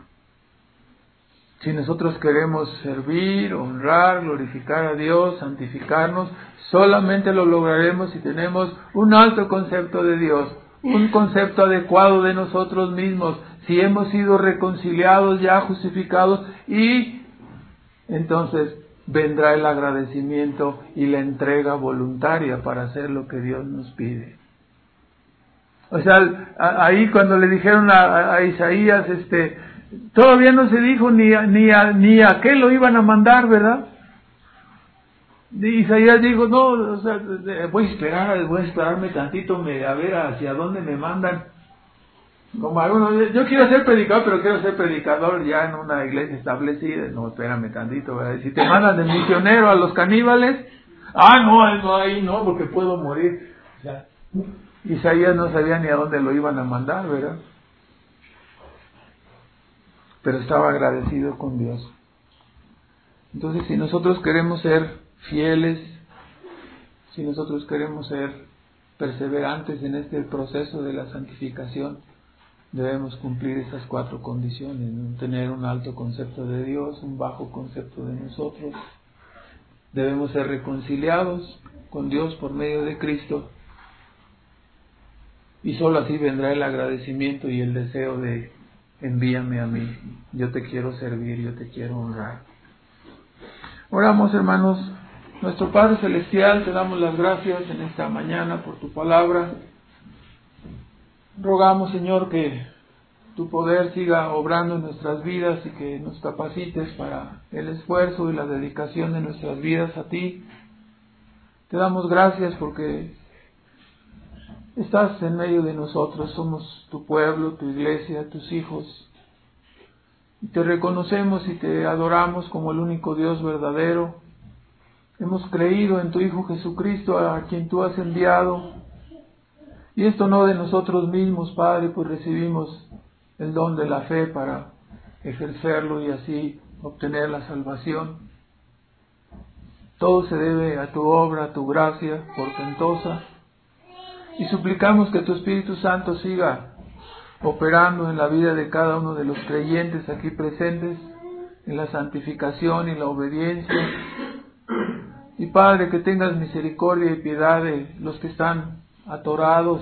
Si nosotros queremos servir, honrar, glorificar a Dios, santificarnos, solamente lo lograremos si tenemos un alto concepto de Dios, un concepto adecuado de nosotros mismos, si hemos sido reconciliados, ya justificados, y entonces vendrá el agradecimiento y la entrega voluntaria para hacer lo que Dios nos pide. O sea, ahí cuando le dijeron a, a Isaías, este, todavía no se dijo ni a, ni a, ni a qué lo iban a mandar, ¿verdad? Y Isaías dijo, no, o sea, voy a esperar, voy a esperarme tantito, me, a ver hacia dónde me mandan. Como algunos, yo quiero ser predicador, pero quiero ser predicador ya en una iglesia establecida. No, espérame tantito, ¿verdad? Si te mandan de misionero a los caníbales, ah, no, no, ahí no, porque puedo morir. O sea, Isaías no sabía ni a dónde lo iban a mandar, ¿verdad? Pero estaba agradecido con Dios. Entonces, si nosotros queremos ser fieles, si nosotros queremos ser perseverantes en este proceso de la santificación, debemos cumplir esas cuatro condiciones, ¿no? Tener un alto concepto de Dios, un bajo concepto de nosotros. Debemos ser reconciliados con Dios por medio de Cristo. Y solo así vendrá el agradecimiento y el deseo de envíame a mí. Yo te quiero servir, yo te quiero honrar. Oramos, hermanos. Nuestro Padre Celestial, te damos las gracias en esta mañana por tu palabra. Rogamos, Señor, que tu poder siga obrando en nuestras vidas y que nos capacites para el esfuerzo y la dedicación de nuestras vidas a ti. Te damos gracias porque estás en medio de nosotros, somos tu pueblo, tu iglesia, tus hijos. Y te reconocemos y te adoramos como el único Dios verdadero. Hemos creído en tu Hijo Jesucristo, a quien tú has enviado. Y esto no de nosotros mismos, Padre, pues recibimos el don de la fe para ejercerlo y así obtener la salvación. Todo se debe a tu obra, a tu gracia portentosa. Y suplicamos que tu Espíritu Santo siga operando en la vida de cada uno de los creyentes aquí presentes, en la santificación y la obediencia. Y Padre, que tengas misericordia y piedad de los que están atorados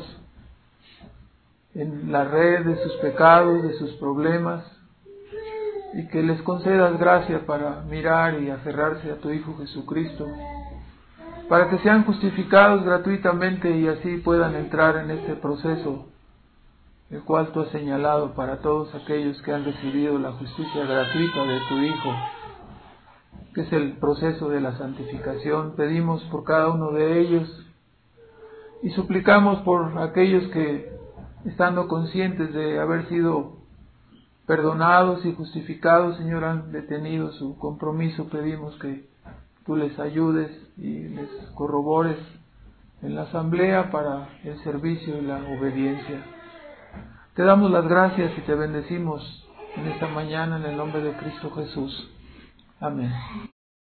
en la red de sus pecados, de sus problemas, y que les concedas gracia para mirar y aferrarse a tu Hijo Jesucristo, para que sean justificados gratuitamente y así puedan entrar en este proceso, el cual tú has señalado para todos aquellos que han recibido la justicia gratuita de tu Hijo, que es el proceso de la santificación. Pedimos por cada uno de ellos y suplicamos por aquellos que, estando conscientes de haber sido perdonados y justificados, Señor, han detenido su compromiso. Pedimos que tú les ayudes y les corrobores en la asamblea para el servicio y la obediencia. Te damos las gracias y te bendecimos en esta mañana en el nombre de Cristo Jesús. Amén.